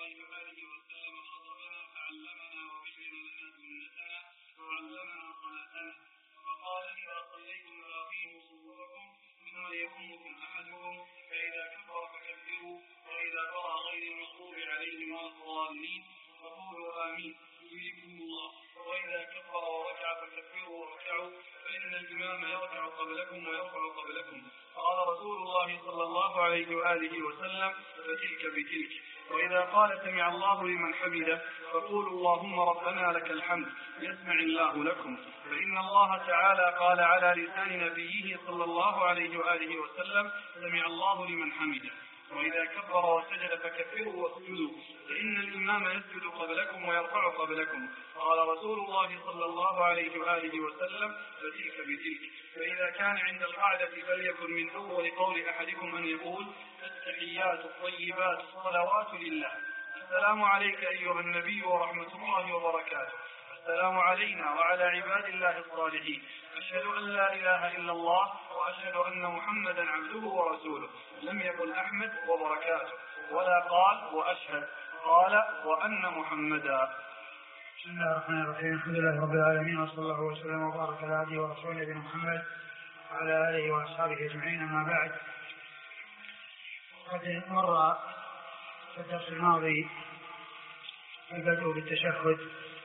عليه وآله وسلم خطبنا فعلمنا وبين لنا سنتنا وعلمنا صلاتنا وقال إذا صليتم فأقيموا صفوفكم ثم ليقومكم أحدكم فإذا كبر فكبروا وإذا قرأ غير المغضوب عليهم ولا الضالين فقولوا آمين يجزيكم الله. وإذا كبر وركع فكبروا واركعوا فإن الإمام يركع قبلكم ويرفع قبلكم. قال رسول الله صلى الله عليه وآله وسلم فتلك بتلك. وإذا قال سمع الله لمن حمده فقولوا اللهم ربنا لك الحمد يسمع الله لكم. فإن الله تعالى قال على لسان نبيه صلى الله عليه وآله وسلم سمع الله لمن حمده. وإذا كبر وسجد فكبروا واسجدوا فإن الإمام يسجد قبلكم ويرفع قبلكم. قال رسول الله صلى الله عليه وآله وسلم فتلك بتلك. فإذا كان عند القعدة فليكن من أول قول أحدكم أن يقول التحيات الطيبات الصلوات لله. السلام عليك أيها النبي ورحمة الله وبركاته. السلام علينا وعلى عباد الله الصالحين. أشهد أن لا إله إلا الله وأشهد أن محمدا عبده ورسوله. لم يقل أحمد وبركاته ولا قال وأشهد، قال وأن محمدا. بسم الله الرحمن الرحيم. الحمد لله رب العالمين وصلى الله وسلم وبارك على عبده ورسوله نبينا محمد وعلى آله وأصحابه أجمعين. أما بعد، قد مر في الدرس الماضي البدء بالتشهد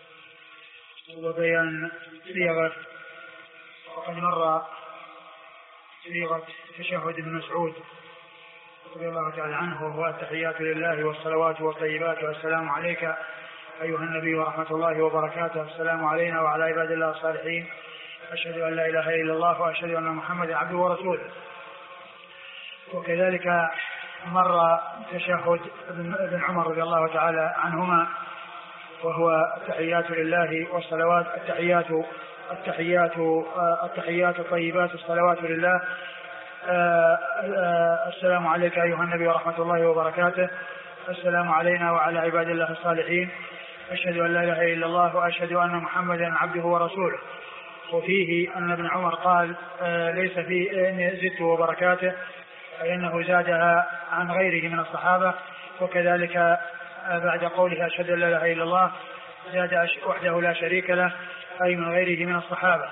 وبيان صيغه، وقد مر صيغه تشهد ابن مسعود رضي الله تعالى عنه، وهو التحيات لله والصلوات والطيبات والسلام عليك أيها النبي ورحمة الله وبركاته. السلام علينا وعلى عباد الله الصالحين. أشهد أن لا إله إلا الله وأشهد أن محمدا عبده ورسوله. وكذلك مر تشهد ابن عمر رضي الله تعالى عنهما، وهو التحيات لله والصلوات التحيات الطيبات الصلوات لله. السلام عليك أيها النبي ورحمة الله وبركاته. السلام علينا وعلى عباد الله الصالحين. أشهد أن لا إله إلا الله وأشهد أن محمدا عبده ورسوله. وفيه أن ابن عمر قال ليس في إن زدت وبركاته، فإنه زادها عن غيره من الصحابة. وكذلك بعد قوله أشهد أن لا إله إلا الله زاد وحده لا شريك له، أي من غيره من الصحابة.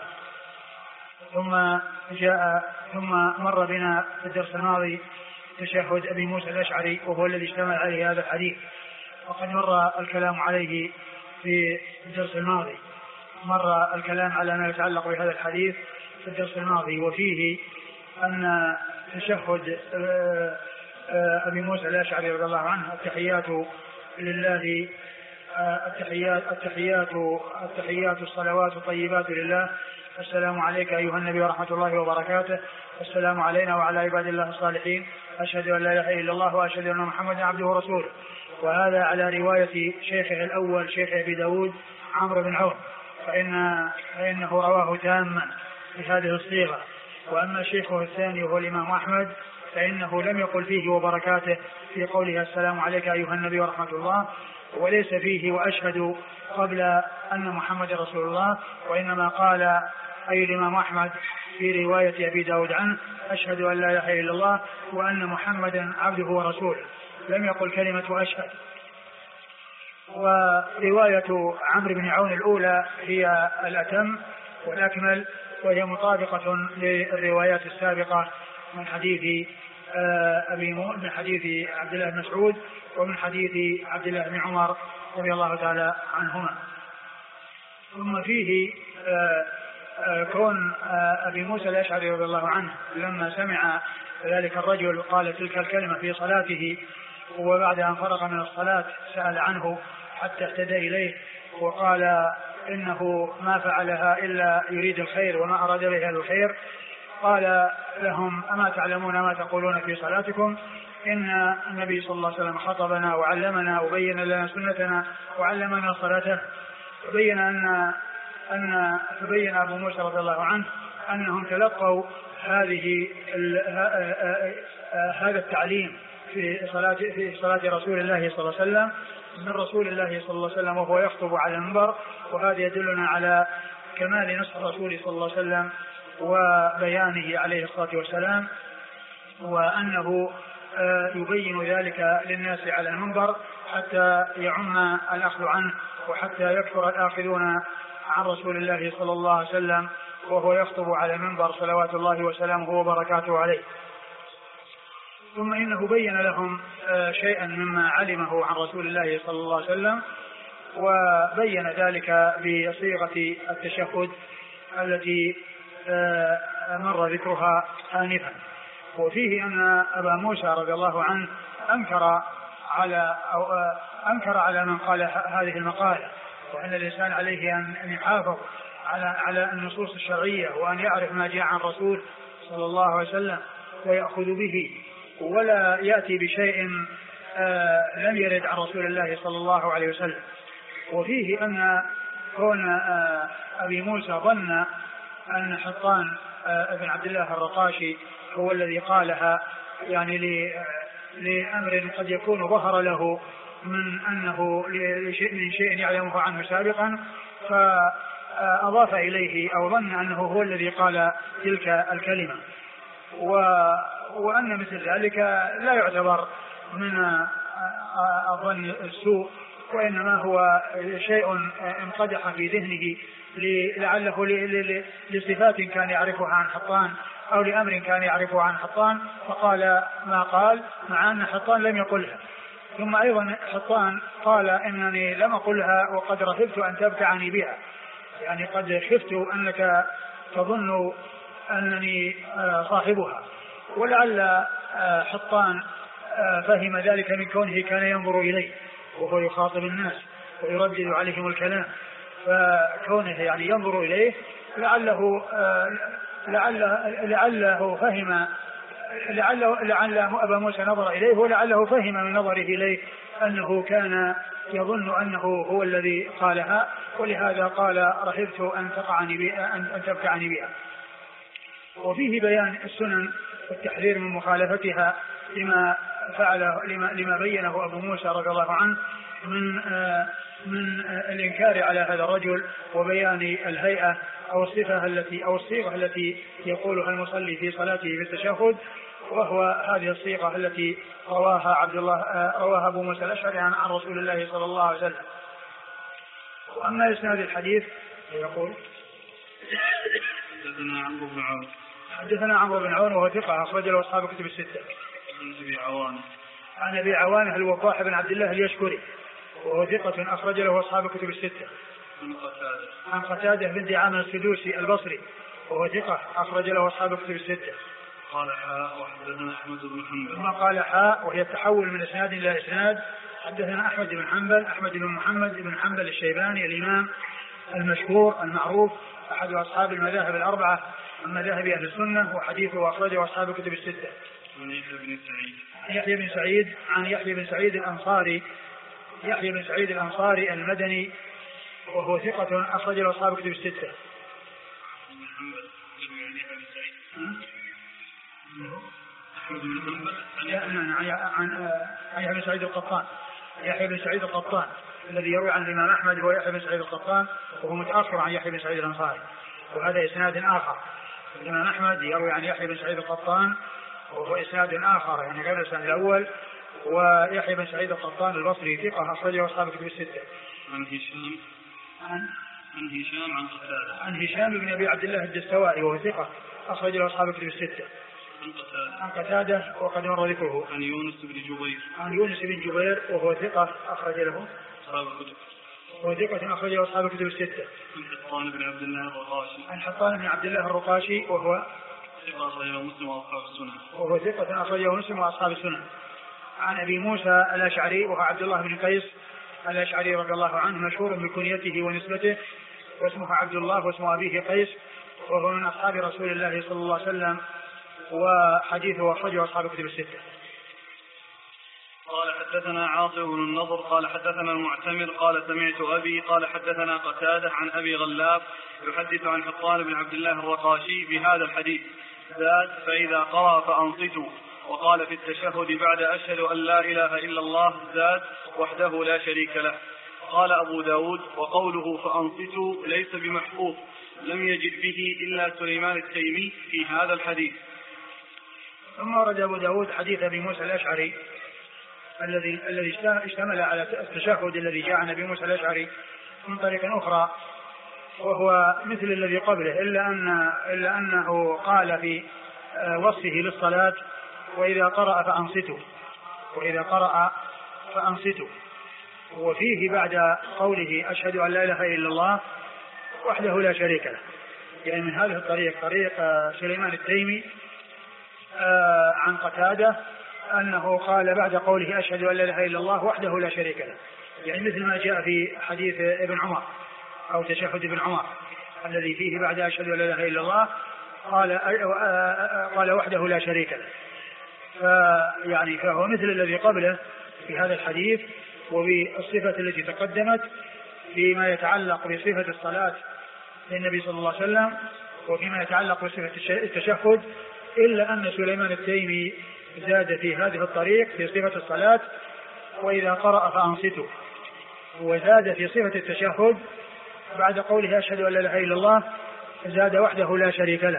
ثم مر بنا في الدرس الماضي تشهد أبي موسى الأشعري، وهو الذي اشتمل عليه هذا الحديث، وقد مر الكلام عليه في الدرس الماضي. مر الكلام على ما يتعلق بهذا الحديث في الدرس الماضي، وفيه أن تشهد أبي موسى الأشعري رضي الله عنه التحيات لله، التحيات الصلوات الطيبات لله. السلام عليك أيها النبي ورحمة الله وبركاته. السلام علينا وعلى عباد الله الصالحين. أشهد أن لا إله إلا الله وأشهد أن محمدا عبده ورسوله. وهذا على رواية شيخه الأول شيخ أبي داود عمرو بن عون، فإنه رواه تاما بهذه الصيغة. وأما شيخه الثاني وهو الإمام أحمد فإنه لم يقل فيه وبركاته في قوله السلام عليك أيها النبي ورحمة الله، وليس فيه وأشهد قبل أن محمد رسول الله، وإنما قال أي الإمام أحمد في رواية أبي داود عنه أشهد أن لا إله إلا الله وأن محمدا عبده ورسوله، لم يقل كلمة أشهد. ورواية عمرو بن عون الأولى هي الأتم والأكمل، وهي مطابقة للروايات السابقة من حديث من حديث عبد الله بن مسعود ومن حديث عبد الله بن عمر رضي الله تعالى عنهما. ثم فيه كون أبي موسى الأشعري رضي الله عنه لما سمع ذلك الرجل قال تلك الكلمة في صلاته، وبعد أن فرغ من الصلاة سأل عنه حتى اهتدى إليه وقال إنه ما فعلها إلا يريد الخير وما أراد بها الخير. قال لهم أما تعلمون ما تقولون في صلاتكم؟ إن النبي صلى الله عليه وسلم خطبنا وعلمنا وبين لنا سنتنا وعلمنا صلاته. فبين أبو موسى رضي الله عنه أنهم تلقوا هذا التعليم في صلاة رسول الله صلى الله عليه وسلم من رسول الله صلى الله عليه وسلم وهو يخطب على المنبر. وهذا يدلنا على كمال نصح الرسول صلى الله عليه وسلم وبيانه عليه الصلاة والسلام، وأنه يبين ذلك للناس على المنبر حتى يعم الأخذ عنه وحتى يكثر الآخذون عن رسول الله صلى الله عليه وسلم وهو يخطب على المنبر صلوات الله وسلامه وبركاته عليه. ثم إنه بين لهم شيئا مما علمه عن رسول الله صلى الله عليه وسلم، وبين ذلك بصيغة التشهد التي مر ذكرها آنفا. وفيه أن أبا موسى رضي الله عنه أنكر على من قال هذه المقالة، وأن الإنسان عليه أن يحافظ على النصوص الشرعية وأن يعرف ما جاء عن الرسول صلى الله عليه وسلم ويأخذ به، ولا يأتي بشيء لم يرد عن رسول الله صلى الله عليه وسلم. وفيه أن كون أبي موسى ظن أن حطان ابن عبد الله الرقاشي هو الذي قالها، يعني لأمر قد يكون ظهر له من أنه من شيء يعلمه عنه سابقا، فأضاف إليه أو ظن أنه هو الذي قال تلك الكلمة، وأن مثل ذلك لا يعتبر من الظن السوء، وإنما هو شيء انقدح في ذهنه لعله لصفات كان يعرفها عن حطان أو لأمر كان يعرفه عن حطان، فقال ما قال مع أن حطان لم يقلها. ثم أيضا حطان قال إنني لم أقلها وقد رهبت أن تبتعني بها، يعني قد خفت أنك تظن أنني صاحبها. ولعل حطان فهم ذلك من كونه كان ينظر إليه وهو يخاطب الناس ويردد عليهم الكلام، فكونه يعني ينظر إليه لعله فهم، لعل أبا موسى نظر إليه ولعله فهم من نظره إليه أنه كان يظن أنه هو الذي قالها، ولهذا قال رهبت أن تبتعني بها. وفيه بيان السنن والتحذير من مخالفتها لما بينه أبو موسى رضي الله عنه من الإنكار على هذا الرجل، وبيان الهيئة أو الصيغة التي يقولها المصلي في صلاته بالتشهد، وهو هذه الصيغة التي رواها أبو موسى الأشعري عن رسول الله صلى الله عليه وسلم. وأما إسناد الحديث يقول حدثنا عمرو بن عون وهو ثقة أخرج له أصحاب كتب الستة. عن أبي عوانة الوضاح بن عبد الله اليشكري وهو ثقة أخرج له أصحاب كتب الستة. عن قتادة بن دعامة السدوسي البصري وهو ثقة أخرج له أصحاب كتب الستة. قال حاء وحدثنا أحمد بن حنبل. ثم قال حاء وهي التحول من إسناد إلى إسناد. حدثنا أحمد بن محمد بن حنبل الشيباني الإمام المشهور المعروف أحد أصحاب المذاهب الأربعة من مذاهب أهل السنة، وحديثه أخرجه أصحاب كتب الستة. يحيى بن سعيد عن يحيى بن سعيد الأنصاري المدني وهو ثقة أخرج له أصحاب كتب الستة. عن يحيى بن سعيد القطان الذي يروي عن الإمام أحمد هو يحيى بن سعيد القطان، وهو متأخر عن يحيى بن سعيد الأنصاري، وهذا إسناد آخر. الإمام أحمد يروي عن يحيى بن سعيد القطان وهو إسناد آخر يعني غير الإسناد الأول، ويحيى بن سعيد القطان البصري ثقة أخرجه أصحاب كتب الستة. عن هشام بن أبي عبد الله الدستوائي وهو ثقة أخرجه أصحاب كتب الستة. عن قتادة وقد مر ذكره. عن يونس بن جبير وهو ثقة أخرج له أصحاب الكتب. وثقة أخرجه أصحاب الكتب الستة. عن حطان بن عبد الله الرقاشي وهو ثقة أخرجه مسلم وأصحاب السنن. عن أبي موسى الأشعري وهو عبد الله بن قيس الأشعري رضي الله عنه مشهور بكنيته ونسبته، واسمه عبد الله واسم أبيه قيس، وهو من أصحاب رسول الله صلى الله عليه وسلم، وحديثه أخرجه أصحاب الكتب الستة. قال حدثنا عاصم بن النضر قال حدثنا المعتمر قال سمعت أبي قال حدثنا قتادة عن أبي غلاب يحدث عن حطان بن عبد الله الرقاشي بهذا الحديث زاد فإذا قرأ فأنصتوا، وقال في التشهد بعد أشهد أن لا إله إلا الله زاد وحده لا شريك له. قال أبو داود وقوله فأنصتوا ليس بمحفوظ، لم يجد به إلا سليمان التيمي في هذا الحديث. ثم ورد أبو داود حديث أبي موسى الأشعري الذي اشتمل على التشهد الذي جاء عن أبي موسى الأشعري من طريق أخرى، وهو مثل الذي قبله إلا أنه قال في وصفه للصلاة: وإذا قرأ فأنصتوا. وفيه بعد قوله: أشهد أن لا إله إلا الله وحده لا شريك له. يعني من هذه الطريق طريق سليمان التيمي عن قتادة أنه قال بعد قوله: أشهد أن لا إله إلا الله وحده لا شريك له، يعني مثل ما جاء في حديث ابن عمر أو تشهد ابن عمر الذي فيه بعد أشهد أن لا إله إلا الله قال وحده لا شريك له. فهو مثل الذي قبله في هذا الحديث وبالصفة التي تقدمت فيما يتعلق بصفة الصلاة للنبي صلى الله عليه وسلم وفيما يتعلق بصفة التشهد، إلا أن سليمان التيمي زاد في هذه الطريق في صفة الصلاة: وإذا قرأ فأنصتوا، وزاد في صفة التشهد بعد قوله: أشهد أن لا إله إلا الله زاد وحده لا شريك له.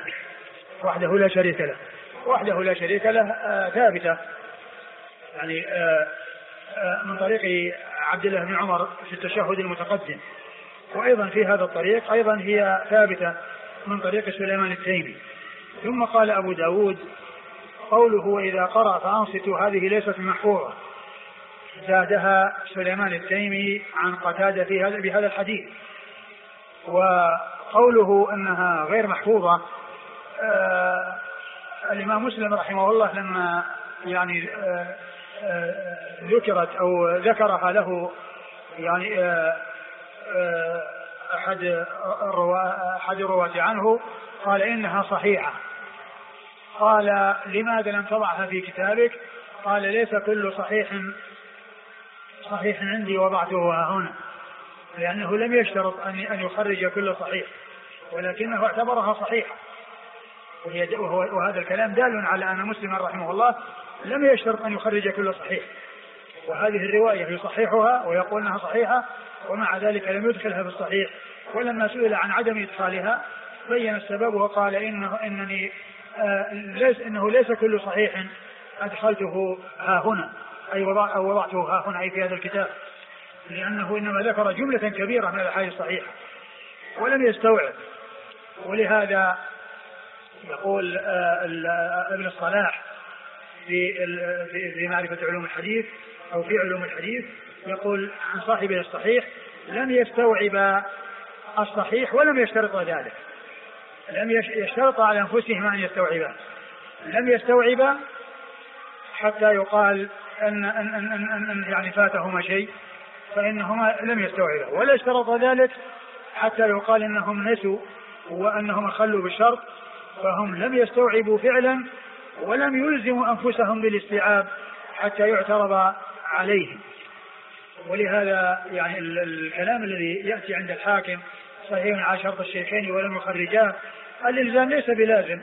وحده لا شريك له ثابتة يعني من طريق عبد الله بن عمر في التشهد المتقدم، وأيضا في هذا الطريق أيضا هي ثابتة من طريق سليمان التيمي. ثم قال أبو داود: قوله وإذا قرأ فأنصتوا هذه ليست محفوظة، زادها سليمان التيمي عن قتادة بهذا الحديث. وقوله أنها غير محفوظة الإمام مسلم رحمه الله لما يعني ذكرت أو ذكرها له يعني أحد الرواة عنه قال إنها صحيحة. قال: لماذا لم تضعها في كتابك؟ قال: ليس كل صحيح عندي وضعته هنا، لأنه لم يشترط أن يخرج كل صحيح، ولكنه اعتبرها صحيحة. وهذا الكلام دال على أن مسلم رحمه الله لم يشترط أن يخرج كل صحيح، وهذه الرواية يصححها ويقول أنها صحيحة، ومع ذلك لم يدخلها في الصحيح. ولما سئل عن عدم إدخالها بين السبب وقال: إنه ليس كل صحيح أدخلته ها هنا أو وضعته ها هنا أي في هذا الكتاب، لأنه إنما ذكر جملة كبيرة من الأحاديث الصحيحة ولم يستوعب. ولهذا يقول ابن الصلاح في معرفة علوم الحديث أو في علوم الحديث، يقول عن صاحبه الصحيح: لم يستوعب الصحيح ولم يشترط ذلك، لم يشترط على أنفسهم أن يستوعبا، لم يستوعب حتى يقال أن يعني فاتهما شيء، فإنهما لم يستوعبا، ولا اشترط ذلك حتى يقال إنهم نسوا وأنهم خلوا بالشرط، فهم لم يستوعبوا فعلا ولم يلزموا أنفسهم بالاستيعاب حتى يعترض عليهم. ولهذا يعني الكلام الذي يأتي عند الحاكم صحيح على شرط الشيخين ولم يخرجاه، الإلزام ليس بلازم،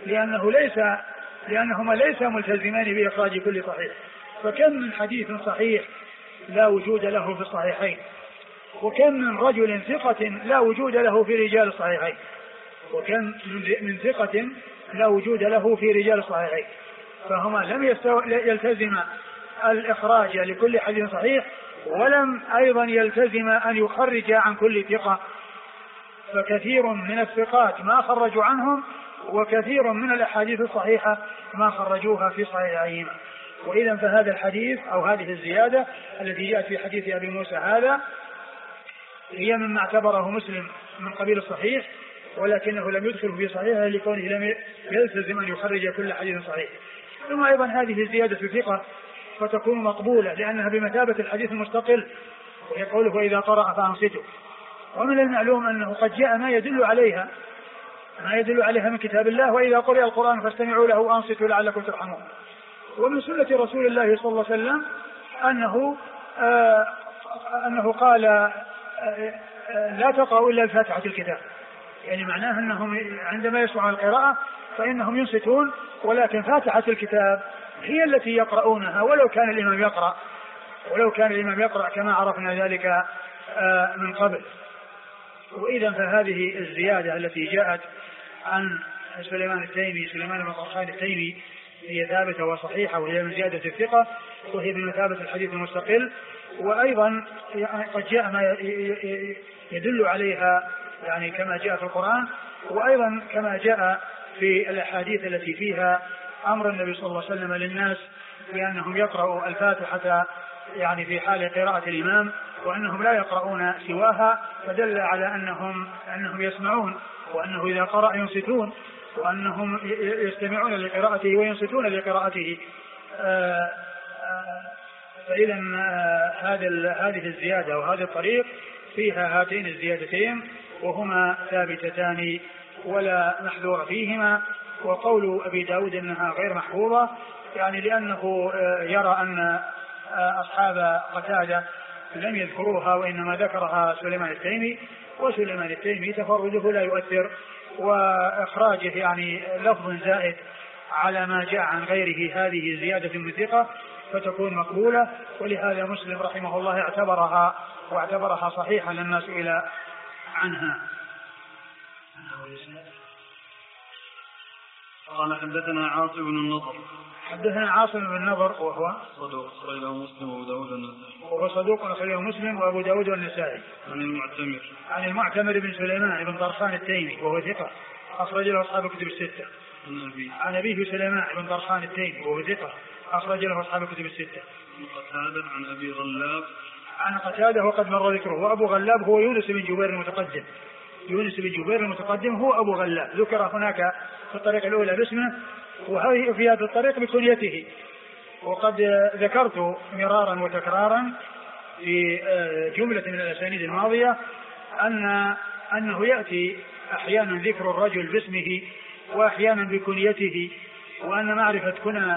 لأنهما ليس ملتزمان بإخراج كل صحيح. فكم من حديث صحيح لا وجود له في الصحيحين، وكم من رجل ثقة لا وجود له في رجال الصحيحين، وكم من ثقة لا وجود له في رجال الصحيحين، فهما لم يلتزم الإخراج لكل حديث صحيح، ولم أيضا يلتزم أن يخرج عن كل ثقة. فكثير من الثقات ما خرجوا عنهم، وكثير من الأحاديث الصحيحة ما خرجوها في صحيحين. وإذا فهذا الحديث أو هذه الزيادة التي جاءت في حديث أبي موسى هذا هي مما اعتبره مسلم من قبيل الصحيح، ولكنه لم يدخل في صحيحه لكونه لم يلتزم أن يخرج كل حديث صحيح. ثم أيضا هذه الزيادة في ثقة فتكون مقبولة لأنها بمثابة الحديث المستقل، وهي قوله وإذا قرأ فأنصتوا. ومن المعلوم أنه قد جاء ما يدل عليها من كتاب الله: وإذا قرئ القرآن فاستمعوا له وأنصتوا لعلكم ترحمون. ومن سنة رسول الله صلى الله عليه وسلم أنه قال لا تقرأوا إلا الفاتحة الكتاب، يعني معناه أنهم عندما يسمعون القراءة فإنهم ينصتون، ولكن فاتحة الكتاب هي التي يقرؤونها ولو كان الإمام يقرأ كما عرفنا ذلك من قبل. وإذا فهذه الزيادة التي جاءت عن سليمان بن طرخان التيمي هي ثابتة وصحيحة وهي من زيادة الثقة وهي بمثابة الحديث المستقل. وأيضا قد جاء ما يدل عليها يعني كما جاء في القرآن، وأيضا كما جاء في الأحاديث التي فيها أمر النبي صلى الله عليه وسلم للناس بأنهم يقرأوا الفاتحة يعني في حال قراءة الإمام، وأنهم لا يقرؤون سواها، فدل على أنهم يسمعون، وأنه إذا قرأ ينصتون، وأنهم يستمعون لقراءته وينصتون لقراءته. فإذا هذه الزيادة وهذا الطريق فيها هاتين الزيادتين وهما ثابتتان ولا محذور فيهما. وقول أبي داود أنها غير محفوظة يعني لأنه يرى أن أصحاب قتادة لم يذكروها وإنما ذكرها سليمان التيمي، وسليمان التيمي تفرده لا يؤثر، وإخراجه يعني لفظ زائد على ما جاء عن غيره هذه زيادة من ثقة فتكون مقبولة. ولهذا مسلم رحمه الله واعتبرها صحيحة لما سئل عنها. قال حدثنا عاصم بن النضر. حدثنا عاصم بن النضر وهو صدوق أخرجه مسلم وأبو داود والنسائي. وهو صدوق أخرجه مسلم وأبو داود والنسائي. عن المعتمر بن سليمان بن طرخان التيمي وهو ثقة أخرج له أصحاب الكتب الستة. عن أبيه سليمان بن طرخان التيمي وهو ثقة أخرج له أصحاب الكتب الستة. قتادة عن أبي غلاب. عن قتادة وقد مر ذكره. وأبو غلاب هو يونس بن جبير المتقدم. يونس بن جبير المتقدم هو أبو غلاب، ذكر هناك في الطريق الأولى باسمه وهذه في هذا الطريق بكنيته. وقد ذكرت مرارا وتكرارا في جملة من الأسانيد الماضية أنه يأتي أحيانا ذكر الرجل باسمه وأحيانا بكنيته، وأن معرفة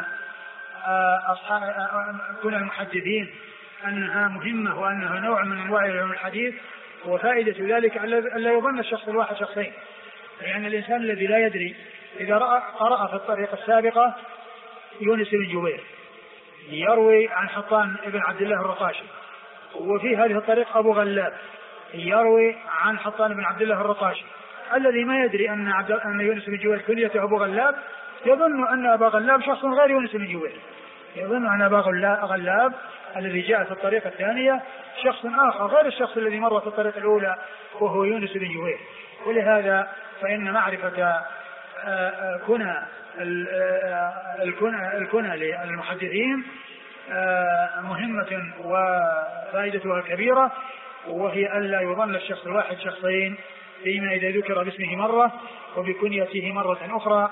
كنى المحدثين أنها مهمة وأنها نوع من أنواع علم الحديث. وفائدة ذلك ألا يظن الشخص الواحد شخصين، يعني الإنسان الذي لا يدري إذا قرأ في الطريقة السابقة يونس بن جبير يروي عن حطان بن عبد الله الرقاشي، وفي هذه الطريقة أبو غلاب يروي عن حطان بن عبد الله الرقاشي، الذي ما يدري أن يونس بن جبير كنيته أبو غلاب يظن أن أبا غلاب شخص غير يونس بن جبير، يظن أن أبا غلاب الذي جاء في الطريقة الثانية شخص آخر غير الشخص الذي مر في الطريقة الأولى وهو يونس بن جبير. ولهذا فإن معرفة الكنى للمحدثين مهمة وفائدتها كبيرة، وهي ألا يظن الشخص الواحد شخصين فيما إذا ذكر باسمه مرة وبكنيته مرة أخرى.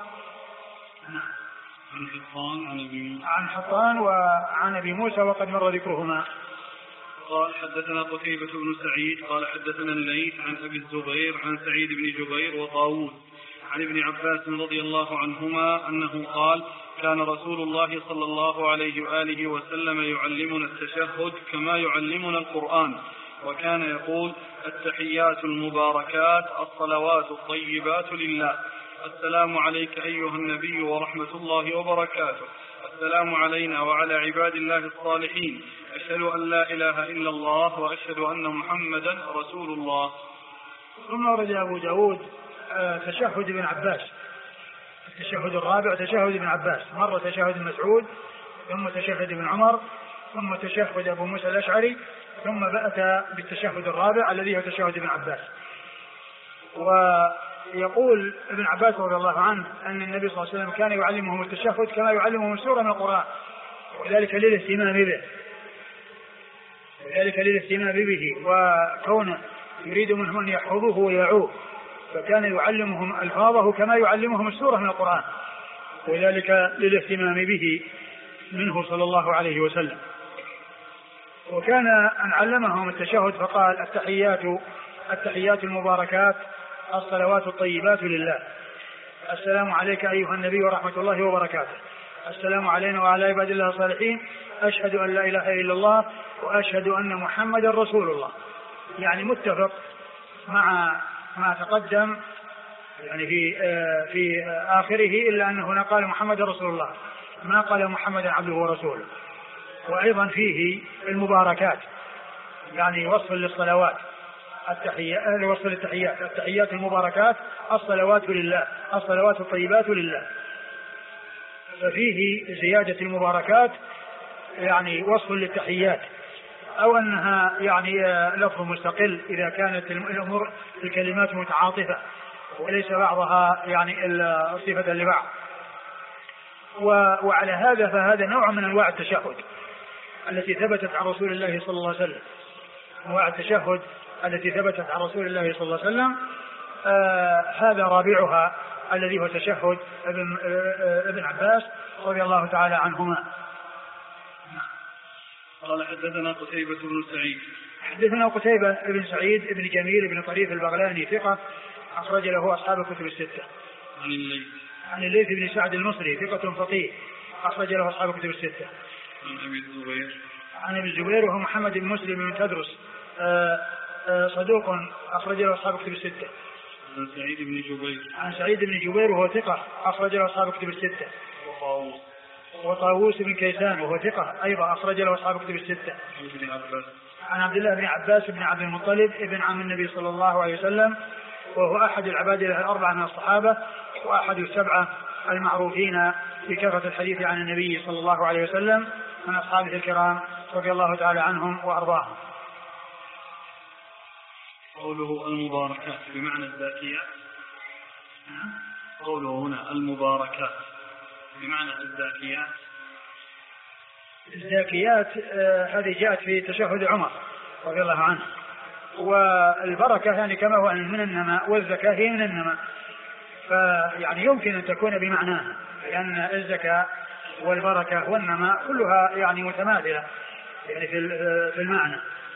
عن حطان وعن أبي موسى وقد مر ذكرهما. قال حدثنا قتيبة بن سعيد قال حدثنا الليث عن أبي الزبير عن سعيد بن جبير وطاووس عن ابن عباس رضي الله عنهما أنه قال كان رسول الله صلى الله عليه وآله وسلم يعلمنا التشهد كما يعلمنا القرآن، وكان يقول التحيات المباركات الصلوات الطيبات لله، السلام عليك أيها النبي ورحمة الله وبركاته، السلام علينا وعلى عباد الله الصالحين، أشهد أن لا إله إلا الله وأشهد أن محمدا رسول الله. ثم ورد أبو داود تشهد ابن عباس، التشهد الرابع تشهد ابن عباس، مرة تشهد مسعود ثم تشهد ابن عمر ثم تشهد أبو موسى الأشعري ثم بأت بالتشهد الرابع الذي هو تشهد ابن عباس. ويقول ابن عباس رضي الله عنه أن النبي صلى الله عليه وسلم كان يعلمهم التشهد كما يعلمهم سورة من القرآن، وذلك للاهتمام به وكونه يريد منهم أن يحفظوه ويعوه، فكان يعلمهم ألفاظه كما يعلمهم السورة من القرآن، وذلك للاهتمام به منه صلى الله عليه وسلم. وكان أن علمهم التشهد فقال التحيات المباركات الصلوات الطيبات لله، السلام عليك أيها النبي ورحمة الله وبركاته، السلام علينا وعلى عباد الله الصالحين، أشهد أن لا إله إلا الله وأشهد أن محمدا رسول الله. يعني متفق مع ما تقدم يعني في آخره، إلا أنه هنا قال محمد رسول الله ما قال محمد عبده ورسوله. وأيضا فيه المباركات يعني وصف للصلوات وصف للتحيات، التحيات المباركات الصلوات لله، الصلوات الطيبات لله. ففيه زيادة المباركات يعني وصف للتحيات، أو أنها يعني لفظ مستقل إذا كانت الأمور الكلمات متعاطفة وليس بعضها يعني صفة لبعض. وعلى هذا فهذا نوع من أنواع التشهد التي ثبتت عن رسول الله صلى الله عليه وسلم، أنواع التشهد التي ثبتت عن رسول الله صلى الله عليه وسلم. هذا رابعها الذي هو تشهد ابن عباس رضي الله تعالى عنهما. قال حدثنا قتيبة بن سعيد. حدثنا قتيبة بن سعيد بن جميل بن طريف البغلاني ثقة أخرج له أصحاب الكتب الستة. عن الليث بن سعد المصري ثقة فقيه أخرج له أصحاب الكتب الستة. عن أبي الزبير وهو محمد بن مسلم بن تدرس صدوق أخرج له أصحاب الكتب الستة. عن سعيد بن جبير وهو ثقة أخرج له أصحاب الكتب الستة. وطاووس بن كيسان وهو ثقة أيضا أخرج له أصحاب الكتب الستة. عن عبد الله بن عباس بن عبد المطلب ابن عم النبي صلى الله عليه وسلم وهو أحد العباد الأربعة من الصحابة وأحد السبعة المعروفين بكثرة الحديث عن النبي صلى الله عليه وسلم من أصحابه الكرام رضي الله تعالى عنهم وأرضاهم. قوله المباركات بمعنى الزاكيات. قوله هنا المباركات بمعنى الزاكيات. الزاكيات هذه جاءت في تشهد عمر رضي الله عنه. والبركة يعني كما هو من النماء والزكاة هي من النماء، فيعني يمكن أن تكون بمعناها، لأن الزكاة والبركة والنماء كلها يعني متماثلة يعني في المعنى.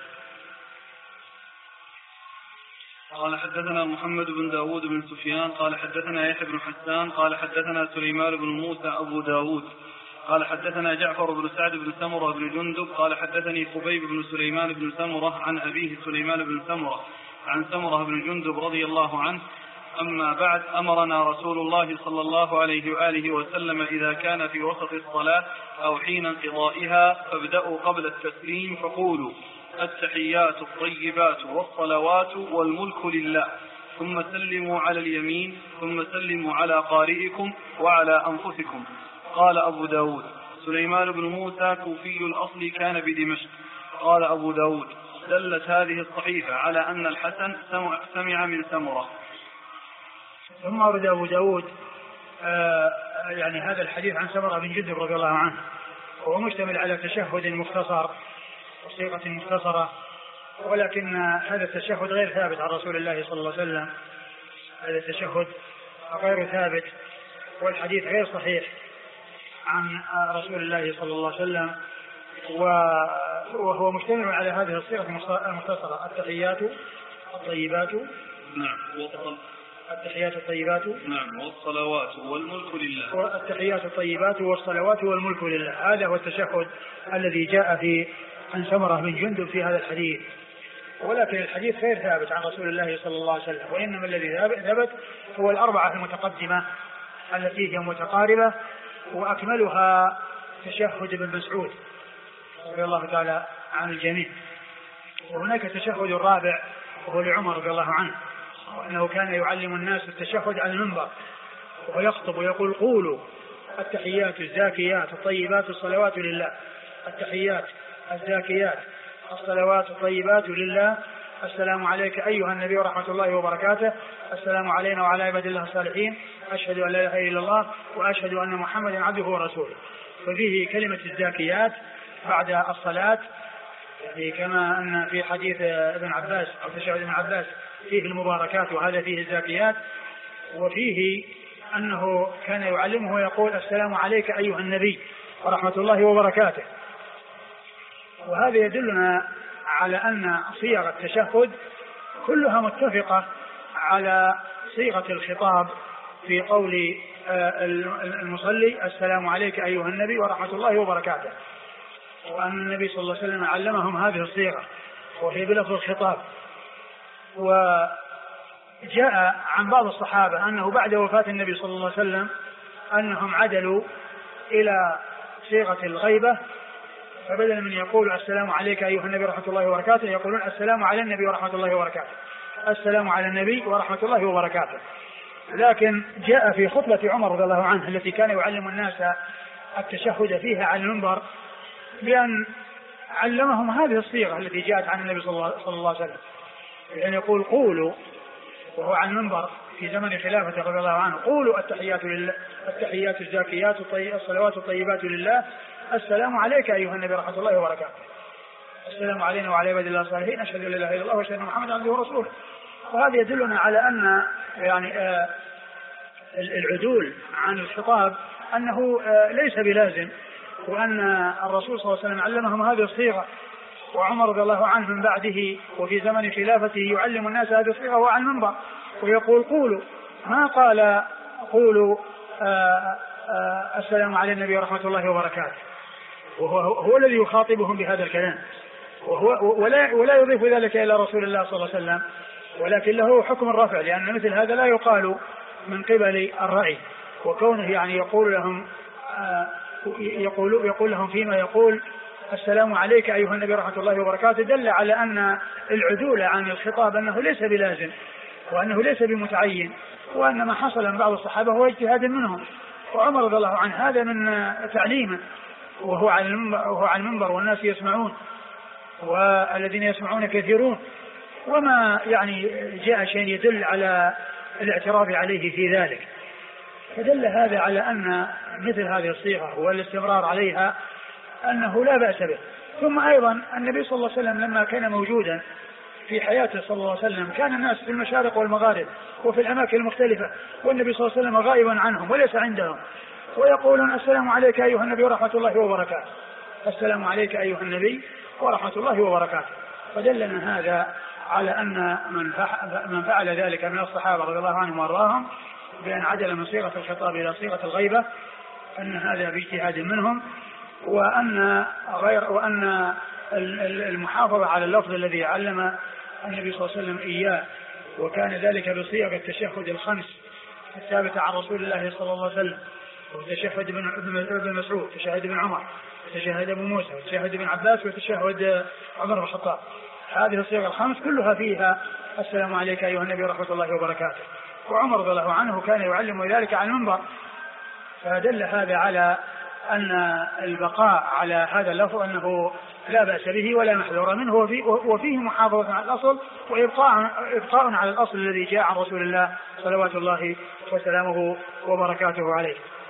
قال حدثنا محمد بن داود بن سفيان قال حدثنا يحيى بن حسان قال حدثنا سليمان بن موسى أبو داود قال حدثنا جعفر بن سعد بن سمرة بن جندب قال حدثني خبيب بن سليمان بن سمرة عن أبيه سليمان بن سمرة عن سمرة بن جندب رضي الله عنه. أما بعد، أمرنا رسول الله صلى الله عليه وآله وسلم إذا كان في وسط الصلاة أو حين انقضائها فابدأوا قبل التسليم فقولوا التحيات الطيبات والصلوات والملك لله، ثم سلموا على اليمين، ثم سلموا على قارئكم وعلى أنفسكم. قال أبو داود سليمان بن موسى كوفي الأصل كان بدمشق. قال أبو داود دلت هذه الصحيفة على أن الحسن سمع من سمرة. ثم أورد أبو داود يعني هذا الحديث عن سمرة بن جندب رضي الله عنه، وهو مشتمل على تشهد مختصر وصيغة مختصرة، ولكن هذا التشهد غير ثابت عن رسول الله صلى الله عليه وسلم. هذا التشهد غير ثابت والحديث غير صحيح عن رسول الله صلى الله عليه وسلم، وهو مشتمل على هذه الصيغة المختصرة التحيات الطيبات. نعم. التحيات الطيبات. نعم. والصلوات والملك لله. والتحيات الطيبات والصلوات والملك لله. هذا هو التشهد الذي جاء في عن سمرة بن جندب في هذا الحديث، ولكن الحديث غير ثابت عن رسول الله صلى الله عليه وسلم، وإنما الذي ثبت هو الأربعة المتقدمة التي هي متقاربة، وأكملها تشهد ابن مسعود رضي الله تعالى عن الجميع. وهناك تشهد الرابع وهو لعمر رضي الله عنه، وأنه كان يعلم الناس التشهد على المنبر ويخطب ويقول قولوا التحيات الزاكيات الطيبات الصلوات لله، التحيات الزاكيات الصلوات الطيبات لله، السلام عليك أيها النبي ورحمة الله وبركاته، السلام علينا وعلى عباد الله الصالحين، أشهد أن لا إله إلا الله وأشهد أن محمدا عبده ورسوله. ففيه كلمة الزاكيات بعد الصلاة، يعني كما أن في حديث ابن عباس أو تشهد ابن عباس فيه المباركات وهذا فيه الزاكيات، وفيه أنه كان يعلمه ويقول السلام عليك أيها النبي ورحمة الله وبركاته. وهذا يدلنا على أن صيغ التشهد كلها متفقة على صيغة الخطاب في قول المصلي السلام عليك أيها النبي ورحمة الله وبركاته، وأن النبي صلى الله عليه وسلم علمهم هذه الصيغة وهي بلفظ الخطاب. وجاء عن بعض الصحابة أنه بعد وفاة النبي صلى الله عليه وسلم أنهم عدلوا إلى صيغة الغيبة، فبدلا من يقول السلام عليك أيها النبي ورحمة الله وبركاته يقولون السلام على النبي ورحمة الله وبركاته، السلام على النبي ورحمة الله وبركاته. لكن جاء في خطبة عمر رضي الله عنه التي كان يعلم الناس التشهد فيها على المنبر بأن علمهم هذه الصيغة التي جاءت عن النبي صلى الله عليه وسلم، يعني يقول قولوا، وهو على المنبر في زمن خلافته رضي الله عنه، قولوا التحيات لله، التحيات الزاكيات الصلوات الطيبات لله، السلام عليك أيها النبي ورحمة الله وبركاته، السلام علينا وعلى عباد الله الصالحين، أشهد أن لا إله إلا الله وأشهد أن محمدا عبده ورسوله. وهذا يدلنا على أن يعني العدول عن الخطاب أنه ليس بلازم، وأن الرسول صلى الله عليه وسلم علمهم هذه الصيغة، وعمر رضي الله عنه من بعده وفي زمن خلافته يعلم الناس هذه الصيغة وهو على المنبر ويقول قولوا، ما قال قولوا السلام على النبي ورحمة الله وبركاته، وهو الذي يخاطبهم بهذا الكلام، ولا يضيف ذلك إلى رسول الله صلى الله عليه وسلم، ولكن له حكم الرفع، لأن مثل هذا لا يقال من قبل الرأي، وكونه يعني يقول لهم يقول لهم فيما يقول السلام عليك أيها النبي ورحمة الله وبركاته، دل على أن العدول عن الخطاب أنه ليس بلازم، وأنه ليس بمتعين، وأن ما حصل من بعض الصحابة هو اجتهاد منهم، وعمر رضي الله عنه هذا من تعليمه وهو على المنبر والناس يسمعون، والذين يسمعون كثيرون، وما يعني جاء شيء يدل على الاعتراض عليه في ذلك، فدل هذا على أن مثل هذه الصيغة والاستمرار عليها أنه لا بأس به. ثم أيضا النبي صلى الله عليه وسلم لما كان موجودا في حياته صلى الله عليه وسلم كان الناس في المشارق والمغارب وفي الأماكن المختلفة، والنبي صلى الله عليه وسلم غائبا عنهم وليس عندهم، ويقولون السلام عليك أيها النبي ورحمة الله وبركاته، السلام عليك أيها النبي ورحمة الله وبركاته. فدلنا هذا على أن من فعل ذلك من الصحابة رضي الله عنهم وارضاهم بأن عدل من صيغة الخطاب إلى صيغة الغيبة أن هذا باجتهاد منهم، وأن المحافظة على اللفظ الذي علم النبي صلى الله عليه وسلم إياه، وكان ذلك بصيغ التشهد الخمس الثابتة عن رسول الله صلى الله عليه وسلم، وتشهد ابن مسعود، تشهد ابن عمر، وتشهد ابن موسى، وتشهد ابن عباس، وتشهد عمر بن الخطاب. هذه الصيغ الخمس كلها فيها السلام عليك أيها النبي ورحمة الله وبركاته، وعمر رضي الله عنه كان يعلم ذلك على المنبر، فدل هذا على أن البقاء على هذا اللفظ أنه لا بأس به ولا محذور منه، وفيه محافظة على الأصل وإبقاء على الأصل الذي جاء عن رسول الله صلوات الله وسلامه وبركاته عليه.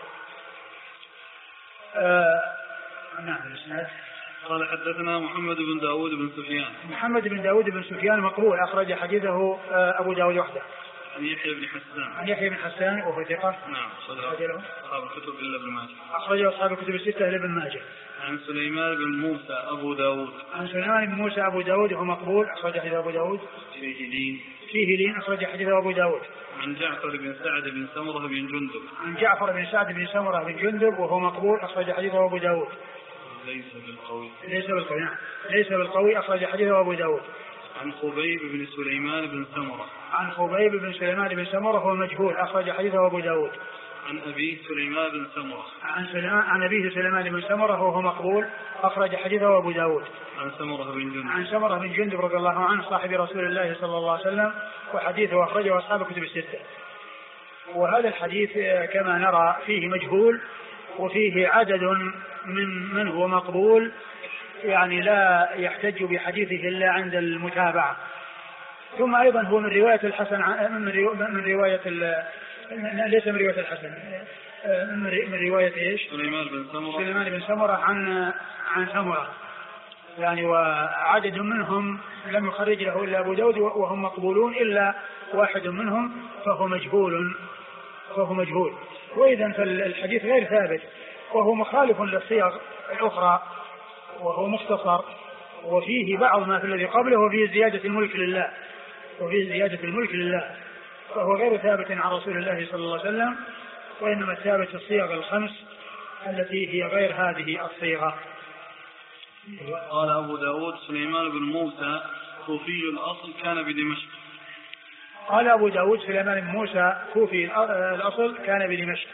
نعم. قال حدثنا محمد بن داود بن سفيان. محمد بن داود بن سفيان مقبول، أخرج حديثه أبو داود وحده. عن يحيى بن حسان. عن يحيى بن حسان وهو ثقة. نعم. أخرجه أصحاب الكتب إلا ابن ماجه. أخرجه أصحاب الكتب الستة إلا ابن ماجه. عن سليمان بن موسى أبو داود. عن سليمان بن موسى أبو داود وهو مقبول، أخرج حديث أبو داود. فيه لين أخرج حديث أبو داود. عن جعفر بن سعد بن سمرة بن جندب. عن جعفر بن سعد بن سمرة بن جندب وهو مقبول، أخرج حديثه أبو داود. ليس بالقوي. نعم. ليس بالقوي، أخرج حديثه أبو داود. عن خبيب بن سليمان بن سمرة. عن خبيب بن سليمان بن سمرة هو مجهول، أخرج حديثه أبو داود. عن أبيه سليمان بن سمرة. عن أبيه سليمان بن سمرة وهو مقبول، أخرج حديثه أبو داود. عن سمرة بن جندب. عن سمرة بن جندب رضي الله عنه صاحب رسول الله صلى الله عليه وسلم، وحديثه أخرجه أصحاب الكتب الستة. وهذا الحديث كما نرى فيه مجهول، وفيه عدد من هو مقبول، يعني لا يحتج بحديثه إلا عند المتابعة. ثم أيضا هو من رواية الحسن، من رواية ليس من رواية الحسن، من رواية إيش؟ سليمان بن سمرة عن سمرة، يعني وعدد منهم لم يخرج له إلا أبو داود وهم مقبولون، إلا واحد منهم فهو مجهول. وإذا فالحديث غير ثابت، وهو مخالف للصيغ الأخرى، وهو مختصر، وفيه بعض ما في الذي قبله، وفيه زيادة الملك لله، فهو غير ثابت عن رسول الله صلى الله عليه وسلم، وإنما ثابت الصيغ الخمس التي هي غير هذه الصيغة. قال أبو داود سليمان بن موسى كوفي الأصل كان بدمشق. قال أبو داود سليمان بن موسى كوفي الأصل كان بدمشق،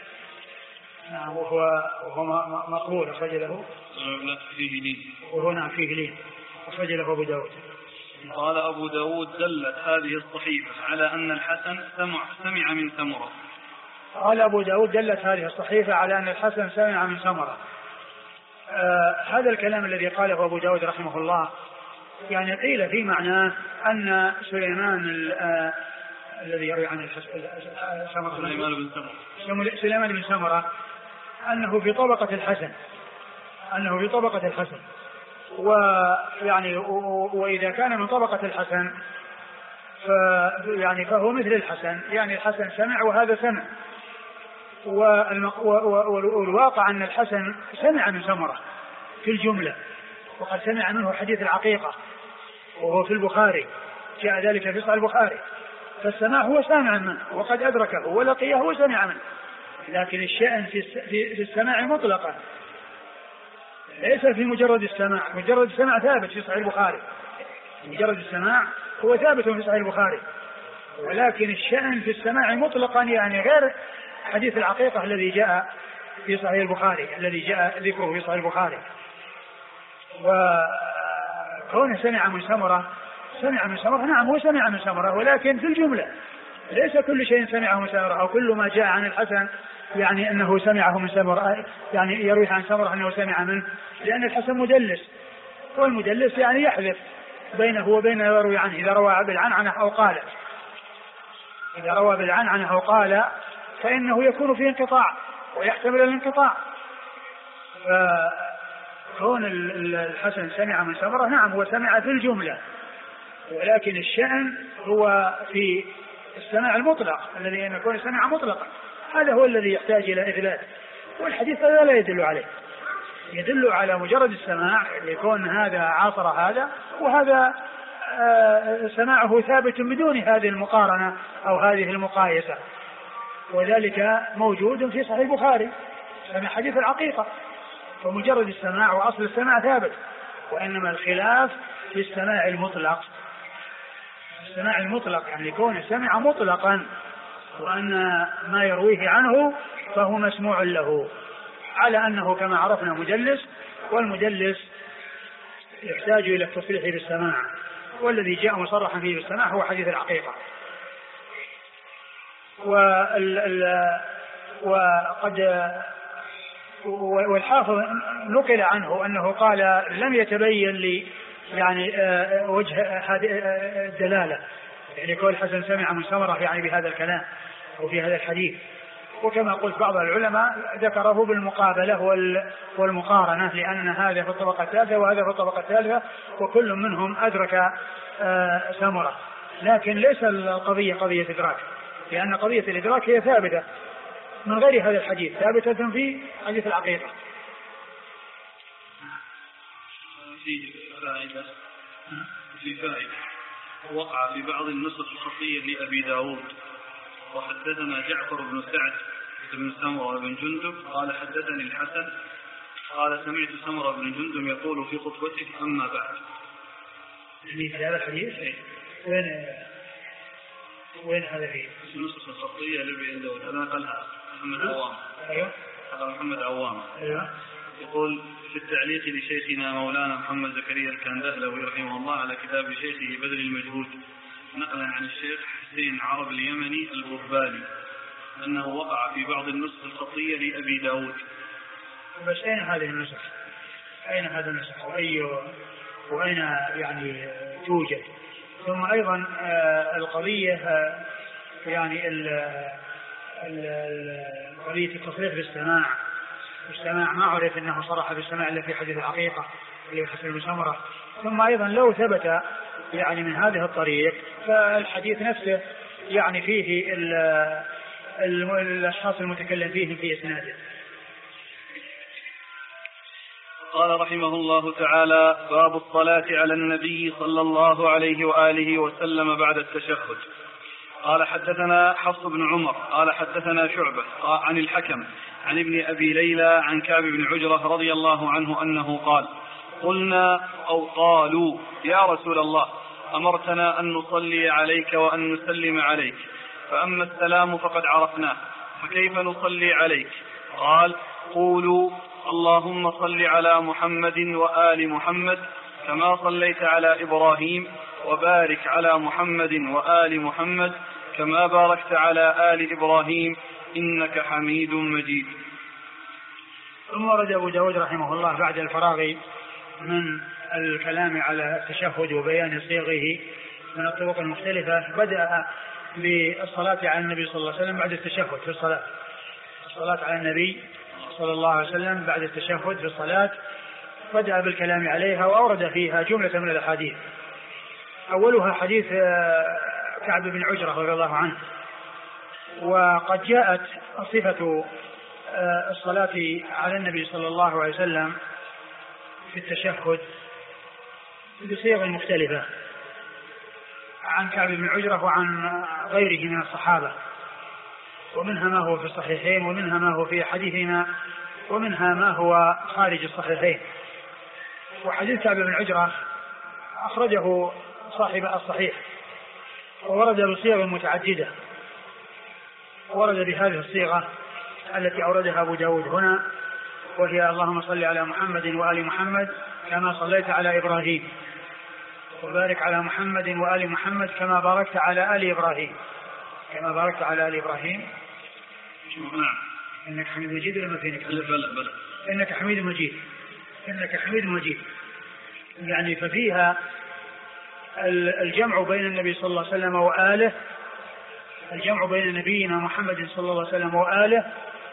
وهو مقبول، أخرج له. لا فيه لين. وهو نعم فيه لين، أخرج له أبو داود. قال أبو داود دلت هذه الصحيفة على أن الحسن سمع من سمرة. قال أبو داود دلت هذه الصحيفة على أن الحسن سمع من سمرة. هذا الكلام الذي قاله أبو داود رحمه الله يعني قيل في معناه أن الذي يروي عن سليمان بن سمرة أنه في طبقة الحسن ويعني وإذا كان من طبقة الحسن فهو مثل الحسن، يعني الحسن سمع وهذا سمع، والواقع أن الحسن سمع من سمرة في الجملة، وقد سمع منه حديث العقيقة وهو في البخاري، جاء ذلك في صحيح البخاري، فالسماع هو سامع منه وقد أدركه ولقيه وسمع منه، لكن الشأن في السماع مطلقا ليس في مجرد السماع. مجرد السماع ثابت في صحيح البخاري، مجرد السماع هو ثابت في صحيح البخاري، ولكن الشأن في السماع مطلقا يعني غير حديث العقيقة الذي جاء في صحيح البخاري، الذي جاء ذكره في صحيح البخاري. وكون سمع من سمرة نعم هو سمع من سمرة، ولكن في الجملة ليس كل شيء سمعه من سمرة أو كل ما جاء عن الحسن يعني أنه سمعه من سمرة، يعني يروي عن سمرة أنه سمع منه، لأن الحسن مدلس، والمدلس يعني يحذف بينه وبين يروي عنه. إذا روى بالعنعنة أو قال فإنه يكون فيه انقطاع ويحتمل الانقطاع. فكون الحسن سمع من سمرة نعم هو سمع في الجملة، ولكن الشأن هو في السماع المطلق الذي أن يكون سمع مطلقا، هذا هو الذي يحتاج إلى إثبات، والحديث هذا لا يدل عليه، يدل على مجرد السماع يكون هذا عاصر هذا وهذا سماعه ثابت بدون هذه المقارنة أو هذه المقايسة، وذلك موجود في صحيح البخاري سمع حديث العقيقة، فمجرد السماع وأصل السماع ثابت، وإنما الخلاف في السماع المطلق. السماع المطلق يعني يكون سمع مطلقا وأن ما يرويه عنه فهو مسموع له، على أنه كما عرفنا مدلس، والمدلس يحتاج إلى التصريح بالسماع، والذي جاء مصرحا فيه بالسماع هو حديث العقيقة. والحافظ نقل عنه أنه قال لم يتبين لي يعني وجه هذه الدلالة، يعني كل الحسن سمع من سمرة يعني بهذا الكلام أو في هذا الحديث. وكما قلت بعض العلماء ذكره بالمقابلة والمقارنة، لأن هذا في الطبقة الثالثة وهذا في الطبقة الثالثة، وكل منهم أدرك سمرة، لكن ليس القضية قضية إدراك، لأن قضية الإدراك هي ثابتة من غير هذا الحديث، ثابتة في حديث العقيقة. في فائدة وقع في بعض النسخ الخطية لأبي داود: وحدثنا جعفر بن سعد بن سمرة بن جندب قال حدثني الحسن قال سمعت سمرة بن جندب يقول في خطبته أما بعد. في هذا الحديث وين هذا فيه؟ النسخ الخطية لأبي داود هذا قالها محمد عوام. أيوه هذا محمد عوام. أيوه. يقول في التعليق لشيخنا مولانا محمد زكريا الكندهلوي رحمه الله على كتاب شيخه بذل المجهود نقلا عن الشيخ حسين عرب اليمني البربالي أنه وقع في بعض النسخ الخطية لأبي داود. بس أين هذه النسخ؟ أين هذا النسخ وأين يعني توجد؟ ثم أيضا القضية يعني قضية التصريح بالسماع، السماع ما عرف أنه صرح بالسماع إلا في حديث العقيقة اللي حسن بن سمرة. ثم أيضا لو ثبت يعني من هذه الطريق فالحديث نفسه يعني فيه الأشخاص المتكلم فيهم في إسناده. قال رحمه الله تعالى: باب الصلاة على النبي صلى الله عليه وآله وسلم بعد التشهد. قال حدثنا حفص بن عمر قال حدثنا شعبة عن الحكم عن ابن أبي ليلى عن كعب بن عجرة رضي الله عنه أنه قال: قلنا أو قالوا يا رسول الله أمرتنا أن نصلي عليك وأن نسلم عليك، فأما السلام فقد عرفناه، فكيف نصلي عليك؟ قال: قولوا اللهم صل على محمد وآل محمد كما صليت على إبراهيم وبارك على محمد وآل محمد كما باركت على آل إبراهيم إنك حميد مجيد. ثم ورد أبو داود رحمه الله بعد الفراغ من الكلام على التشهد وبيان صيغه من الطرق المختلفة بدأ بالصلاة على النبي صلى الله عليه وسلم بعد التشهد في الصلاة على النبي صلى الله عليه وسلم بعد التشهد في الصلاة، بدأ بالكلام عليها وأورد فيها جملة من الأحاديث. أولها حديث كعب بن عجرة رضي الله عنه، وقد جاءت صفة الصلاة على النبي صلى الله عليه وسلم في التشهد بصيغ مختلفة عن كعب بن عجرة وعن غيره من الصحابة، ومنها ما هو في الصحيحين ومنها ما هو في حديثنا ومنها ما هو خارج الصحيحين. وحديث كعب بن عجرة أخرجه صاحب الصحيح وورد بصيغ متعددة، ورد بهذه الصيغة التي أوردها أبو داود هنا، وهي اللهم صل على محمد وآل محمد كما صليت على إبراهيم وبارك على محمد وآل محمد كما باركت على آل إبراهيم نعم. إنك حميد مجيد ولا ما فينك؟ بلى. إنك حميد مجيد. يعني ففيها الجمع بين النبي صلى الله عليه وسلم وآله، الجمع بين نبينا محمد صلى الله عليه وسلم وآله،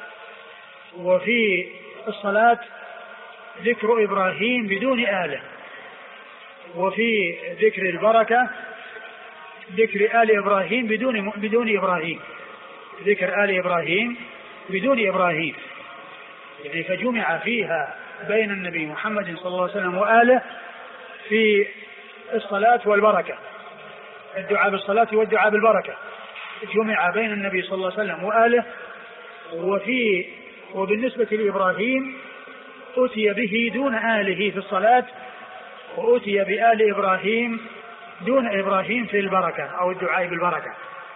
وفي الصلاة ذكر إبراهيم بدون آله، وفي ذكر البركة ذكر آل إبراهيم بدون إبراهيم، ذكر آل إبراهيم بدون إبراهيم. يعني فجمع فيها بين النبي محمد صلى الله عليه وسلم وآله في الصلاة والبركة، الدعاء بالصلاة والدعاء بالبركة جمع بين النبي صلى الله عليه وسلم وآله. وبالنسبة لإبراهيم أتي به دون آله في الصلاة، وأتي بآل إبراهيم دون إبراهيم في البركة أو الدعاء بالبركة.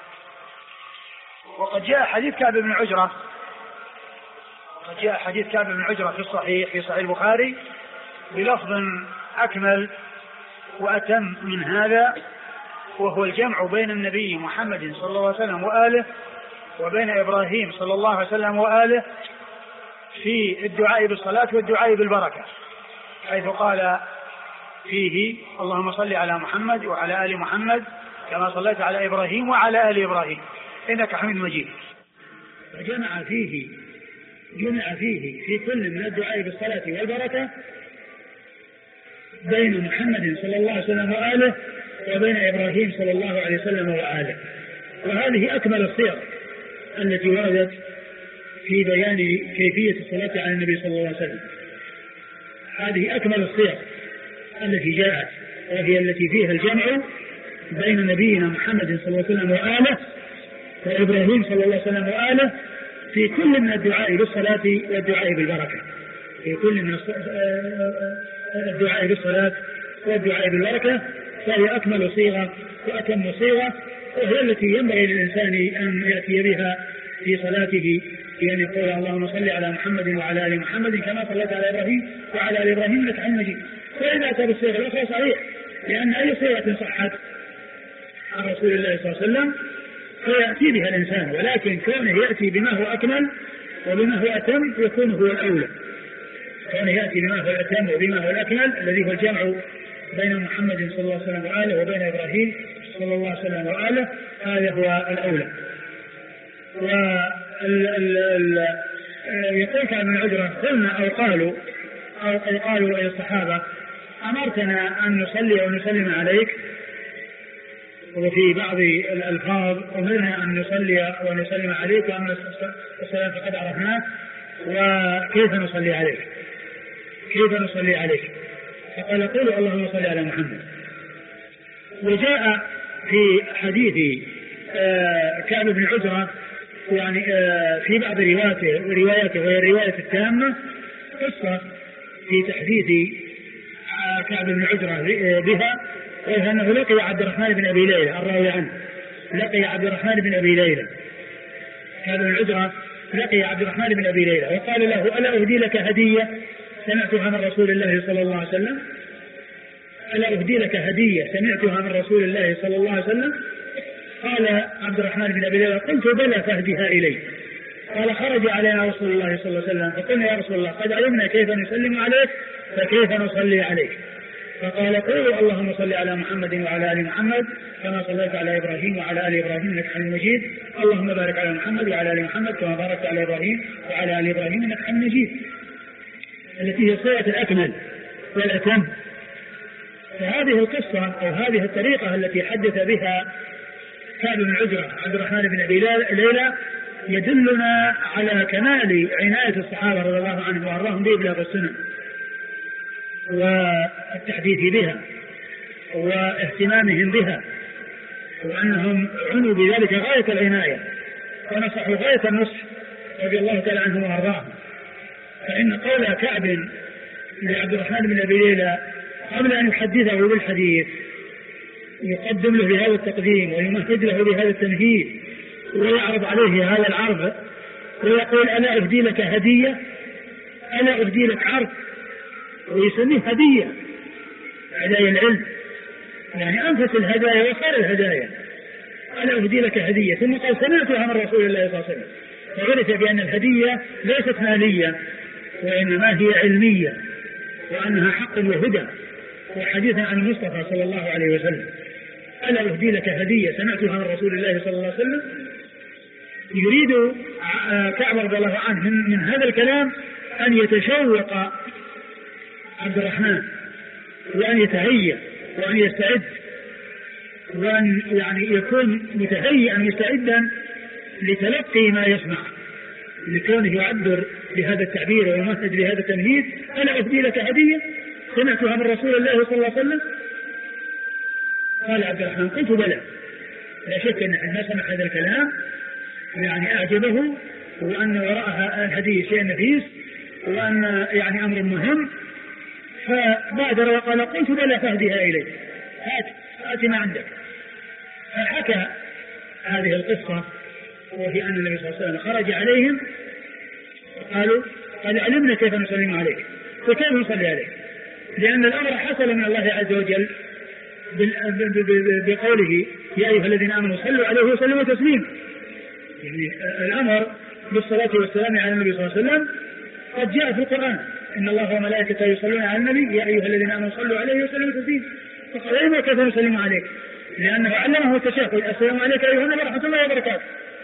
وقد جاء حديث كعب بن عجرة في صحيح البخاري بلفظ أكمل وأتم من هذا، وهو الجمع بين النبي محمد صلى الله عليه وسلم وآله وبين إبراهيم صلى الله عليه وسلم وآله في الدعاء بالصلاة والدعاء بالبركة، حيث قال فيه اللهم صل على محمد وعلى آل محمد كما صليت على إبراهيم وعلى آل إبراهيم إنك حميد مجيد. فجمع فيه في كل من الدعاء بالصلاة والبركة بين محمد صلى الله عليه وسلم وآله وبين إبراهيم صلى الله عليه وسلم وآله. وهذه أكمل الصيغ التي وردت في بيان كيفية الصلاة على النبي صلى الله عليه وسلم. هذه أكمل الصيغ التي جاءت، وهي التي فيها الجمع بين نبينا محمد صلى الله عليه وسلم وآله وإبراهيم صلى الله عليه وسلم وآله في كل من الدعاء بالصلاة والدعاء بالبركة، في كل من الدعاء بالصلاة والدعاء بالبركة. فهي أكمل صيغة وأتم صيغة، وهي التي ينبغي للإنسان أن يأتي بها في صلاته، بأن يقول اللهم صل على محمد وعلى آل محمد كما صليت على إبراهيم وعلى آل إبراهيم إنك حميد مجيد. فإذا أتى بالصيغة الأخرى صحيح، لأن أي صيغة صحت عن رسول الله صلى الله عليه وسلم فيأتي بها الإنسان، ولكن كونه يأتي بما هو أكمل وبما هو أتم يكون هو الأولى. كونه يأتي بما هو الأتم وبما هو الأكمل الذي هو الجمع بين محمد صلى الله عليه وسلم وآله وبين إبراهيم صلى الله عليه وسلم وآله، هذا هو الأولى. يقول كعب بن عجرة قلنا أو قالوا أي الصحابة أمرتنا أن نصلي ونسلم عليك، وفي بعض الألفاظ أمرنا أن نصلي ونسلم عليك، وأما الصلاة فقد عرفناه، وكيف نصلي عليك؟ فقال قولوا اللهم صل على محمد. وجاء في حديث كعب بن عجرة يعني في بعض رواياته وهي الرواية التامة قصة في تحديث كعب بن عجرة بها، وهي أنه لقي عبد الرحمن بن أبي ليلى الراوي عنه، لقي عبد الرحمن بن أبي ليلى، كعب بن عجرة لقي عبد الرحمن بن أبي ليلى وقال له ألا أهدي لك هدية سمعتها من رسول الله صلى الله عليه وسلم؟ ألا أهدي لك هدية سمعتها من رسول الله صلى الله عليه وسلم؟ قال عبد الرحمن بن أبي ليلى قلت بلى فاهدها إلي. قال خرج علينا رسول الله صلى الله عليه وسلم فقلنا يا رسول الله قد علمنا كيف نسلم عليك فكيف نصلي عليك؟ فقال قولوا اللهم صل على محمد وعلى آل محمد كما صليت على إبراهيم وعلى آل إبراهيم إنك حميد مجيد، اللهم بارك على محمد وعلى آل محمد كما باركت على إبراهيم وعلى آل إبراهيم إنك حميد مجيد، التي هي صيغة الأكمل والأتم. فهذه القصة أو هذه الطريقة التي حدث بها كعب بن عجرة عبد الرحمن بن أبي ليلى يدلنا على كمال عناية الصحابة رضي الله عنهم وأرضاهم بإبلاغ السنن والتحديث بها واهتمامهم بها، وأنهم عنوا بذلك غاية العناية ونصحوا غاية النصح رضي الله تعالى عنهم وأرضاهم. فإن قول كعب لعبد الرحمن بن أبي ليلى قبل أن يحدثه بالحديث يقدم له بهذا التقديم ويمهد له بهذا التمهيد ويعرض عليه هذا العرض ويقول ألا أهدي لك هدية، ألا أهدي لك عرض، ويسميه هدية، هدايا العلم يعني أنفس الهدايا وخير الهدايا، ألا أهدي لك هدية. ثم قال سمعتها من رسول الله صلى الله عليه وسلم، فعرف بأن الهدية ليست مالية وإنما هي علمية وأنها حق وهدى وحديثا عن المصطفى صلى الله عليه وسلم. ألا أهدي لك هدية سمعتها من رسول الله صلى الله عليه وسلم. يريد كعب رضي الله عنه من هذا الكلام أن يتشوق عبد الرحمن وأن يتهيأ وأن يستعد وأن يعني يكون متهيئا مستعدا لتلقي ما يسمع، لكونه يعبر بهذا التعبير ويمهد بهذا التمهيد. ألا أهدي لك هدية سمعتها من رسول الله صلى الله عليه وسلم؟ قال عبد الرحمن قلت بلى. لا شك أن ما سمع هذا الكلام يعني أعجبه وأن وراءها الهدية شيء نفيس وأن يعني أمر مهم، فبادر وقال قلت بلى فاهدها إليه، هات ما عندك. فحكى هذه القصة وهي أن النبي صلى الله عليه وسلم خرج عليهم وقالوا قد علمنا كيف نسلم عليك وكيف نصلي عليك، لأن الأمر حصل من الله عز وجل بقوله يا أيها الذين آمنوا صلوا عليه وسلموا تسليما. يعني الأمر بالصلاة والسلام على النبي صلى الله عليه وسلم قد جاء في القرآن إن الله وملائكته يصلون على النبي يا أيها الذين آمنوا صلوا عليه وسلموا تسليما. فقال علمنا كيف نسلم عليك لأنه علمه التشهد السلام عليك أيها النبي ورحمة الله وبركاته.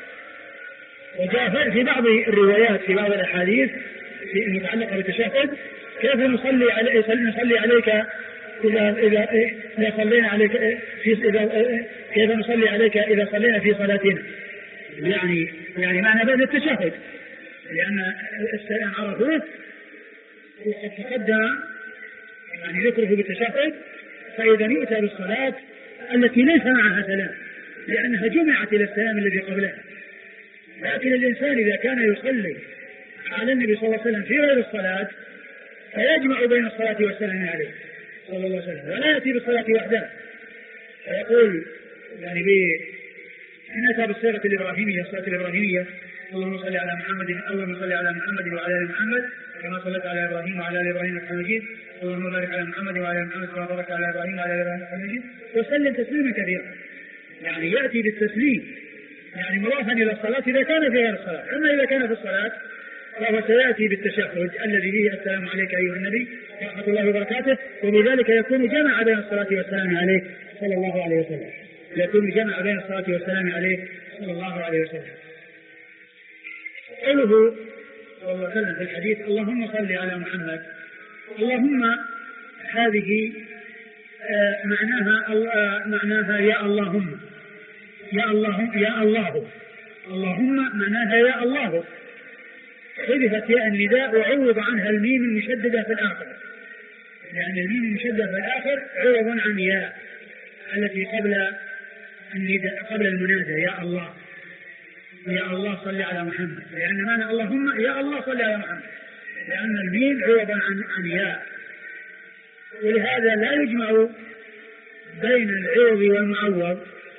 وجاء في بعض الروايات في بعض الأحاديث المتعلقة بالتشهد كيف نصلي عليك إذا صلينا عليك كيف نصلي عليك إذا صلينا في صلاتنا، يعني معنى بعد التشهد، لأن السلام عرفوه وقد تقدم يعني ذكره بالتشهد، فإذا يؤتى بالصلاة التي ليس معها سلام لأنها جمعت إلى السلام الذي قبلها. لكن الإنسان إذا كان يصلي على النبي صلى الله عليه وسلم في غير الصلاة فيجمع بين الصلاة والسلام عليه صلى الله عليه وسلم ولا يأتي بالصلاة وحدها، فيقول يعني إن أتى بالصيغة الإبراهيمية الصلاة الإبراهيمية اللهم صل على محمد اللهم صل على محمد وعلى آل محمد كما صليت على إبراهيم وعلى آل إبراهيم إنك حميد مجيد، اللهم بارك على محمد وعلى آل محمد كما باركت على إبراهيم وعلى آل إبراهيم إنك حميد مجيد، وسلم تسليما كثيرا. يعني يأتي بالتسليم يعني مضافا إلى الصلاة إذا كان في غير الصلاة، أما إذا كان في الصلاة فهو سيأتي بالتشهد الذي فيه السلام عليك أيها النبي ورحمة الله وبركاته، وبذلك يكون جمع بين الصلاة والسلام عليه صلى الله عليه وسلم، يكون جمع بين الصلاة والسلام عليه صلى الله عليه وسلم. قوله صلى الله عليه وسلم في الحديث اللهم صل على محمد، اللهم هذه معناها يا اللهم، يا الله يا الله، اللهم معناها يا الله، حذفت ياء النداء وعوض عنها الميم المشددة في الآخر، لأن الميم المشددة في الآخر عوض عن ياء التي قبل النداء قبل المنادى يا الله، يا الله صل على محمد، لأن معنى اللهم يا الله صل على محمد، لأن الميم عوض عن ياء. ولهذا لا يجمع بين العوض والمعوض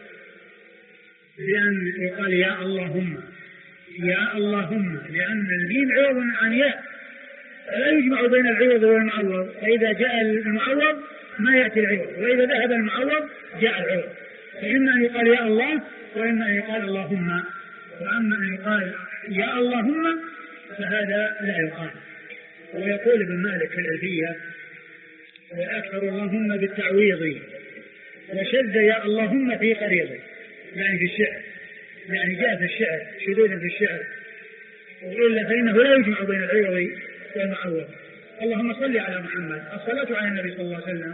بأن يقال يا اللهم يا اللهم، لأن الميم عوض عن ياء، فلا يجمع بين العوض والمعوض، فإذا جاء المعوض ما يأتي العوض، وإذا ذهب المعوض جاء العوض، فإما أن يقال يا الله وإما أن يقال اللهم، وأما أن يقال يا اللهم فهذا لا يقال. ويقول ابن مالك في الألفية وأكثر اللهم بالتعويض وشد يا اللهم في قريض، يعني في الشعر، يعني جاء في الشعر شذوذا في الشعر، وإلا فإنه لا يجمع بين العوض والمعوض. اللهم صل على محمد، الصلاة على النبي صلى الله عليه وسلم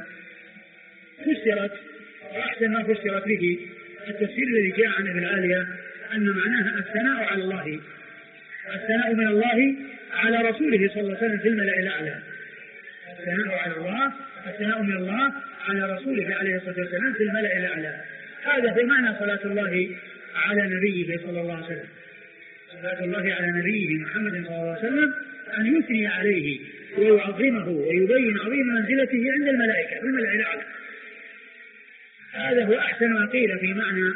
فسرت وأحسن ما فسرت به التفسير الذي جاء عن ابن العالية أن معناها الثناء على الله، الثناء من الله على رسوله صلى الله عليه وسلم في الملأ الأعلى، الثناء على الله، الثناء من الله على رسوله عليه الصلاة والسلام في الملأ الأعلى. هذا هو معنى صلاة الله على نبيه صلى الله عليه وسلم. صلاة الله على نبيه محمد صلى الله عليه وسلم أن يثني عليه ويعظمه ويبين عظيم منزلته عند الملائكة في الملأ الأعلى. هذا هو أحسن ما قيل في معنى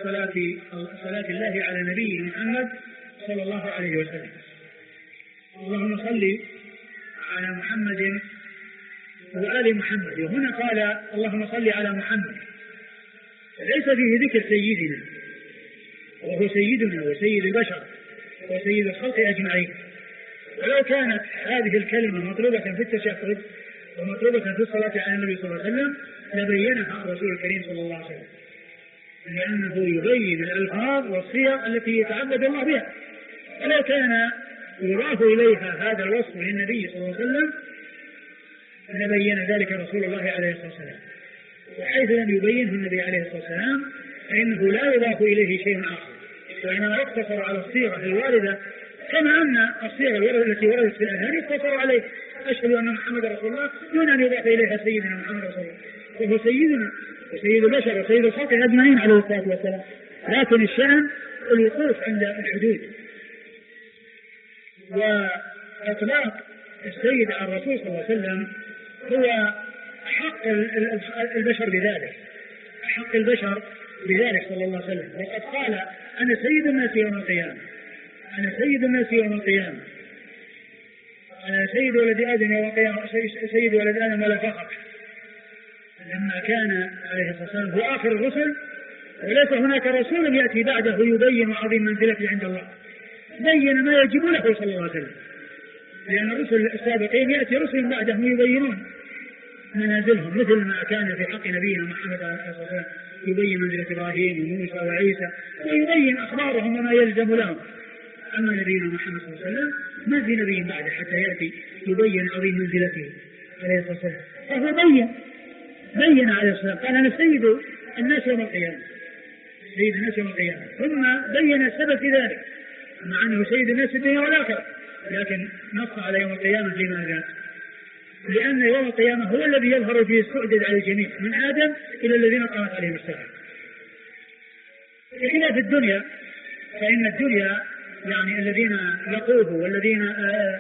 صلاة الله على نبيه محمد صلى الله عليه وسلم. اللهم صل على محمد وآل محمد، وهنا قال اللهم صل على محمد، ليس فيه ذكر سيدنا، وهو سيدنا وسيد البشر وسيد الخلق أجمعين. ولو كانت هذه الكلمة مطلوبة في التشهد ومطلوبة في الصلاة على النبي صلى الله عليه وسلم لبينها الرسول الكريم صلى الله عليه وسلم، لأنه يبين الألفاظ والصيغ التي يتعبد الله بها. ولو كان يضاف إليها هذا الوصف للنبي صلى الله عليه وسلم لبين ذلك رسول الله عليه الصلاة والسلام، وحيث لم يبينه النبي عليه الصلاة والسلام فإنه لا يضاف إليه شيء آخر، وإنما يقتصر على الصيغة الواردة، كما أن الصيغة التي وردت في الأذهان يقتصر عليه. أشهد أن محمد رسول الله دون أن يضاف إليها سيدنا محمد رسول الله، وهو سيدنا وسيد البشر وسيد الخلق أجمعين عليه الصلاة والسلام. لكن الشأن الوقوف عند الحدود، وإطلاق السيد على الرسول صلى الله عليه وسلم هو حق البشر بذلك، حق البشر بذلك صلى الله عليه وسلم. وقد قال أنا سيد الناس يوم القيامة، أنا سيد الناس يوم القيامة، أنا سيد ولد آدم يوم القيامة، سيد ولد آدم ولا فخر، لما كان عليه الصلاة والسلام هو آخر الرسل، وليس هناك رسول يأتي بعده يبين عظيم منزلته عند الله، بين ما يجب له صلى الله عليه وسلم، لأن الرسل السابقين يأتي رسل بعدهم يبينون منازلهم، مثل ما كان في حق نبينا محمد عليه الصلاة والسلام يبين منزلة إبراهيم وموسى وعيسى ويبين أخبارهم وما يلزم لهم. أما نبينا محمد صلى الله عليه وسلم ما في نبي بعده حتى يأتي يبين عظيم منزلته عليه الصلاة والسلام، فهو بين عليه الصلاة والسلام قال أنا سيد الناس يوم القيامة، سيد الناس يوم القيامة، ثم بين السبب في ذلك مع أنه سيد الناس في الدنيا والآخرة، لكن نص على يوم القيامة في ماذا؟ لأن يوم القيامة هو الذي يظهر فيه السعدد على الجميع من آدم إلى الذين قامت عليهم الساعة. إلا في الدنيا فإن الدنيا يعني الذين لقوه والذين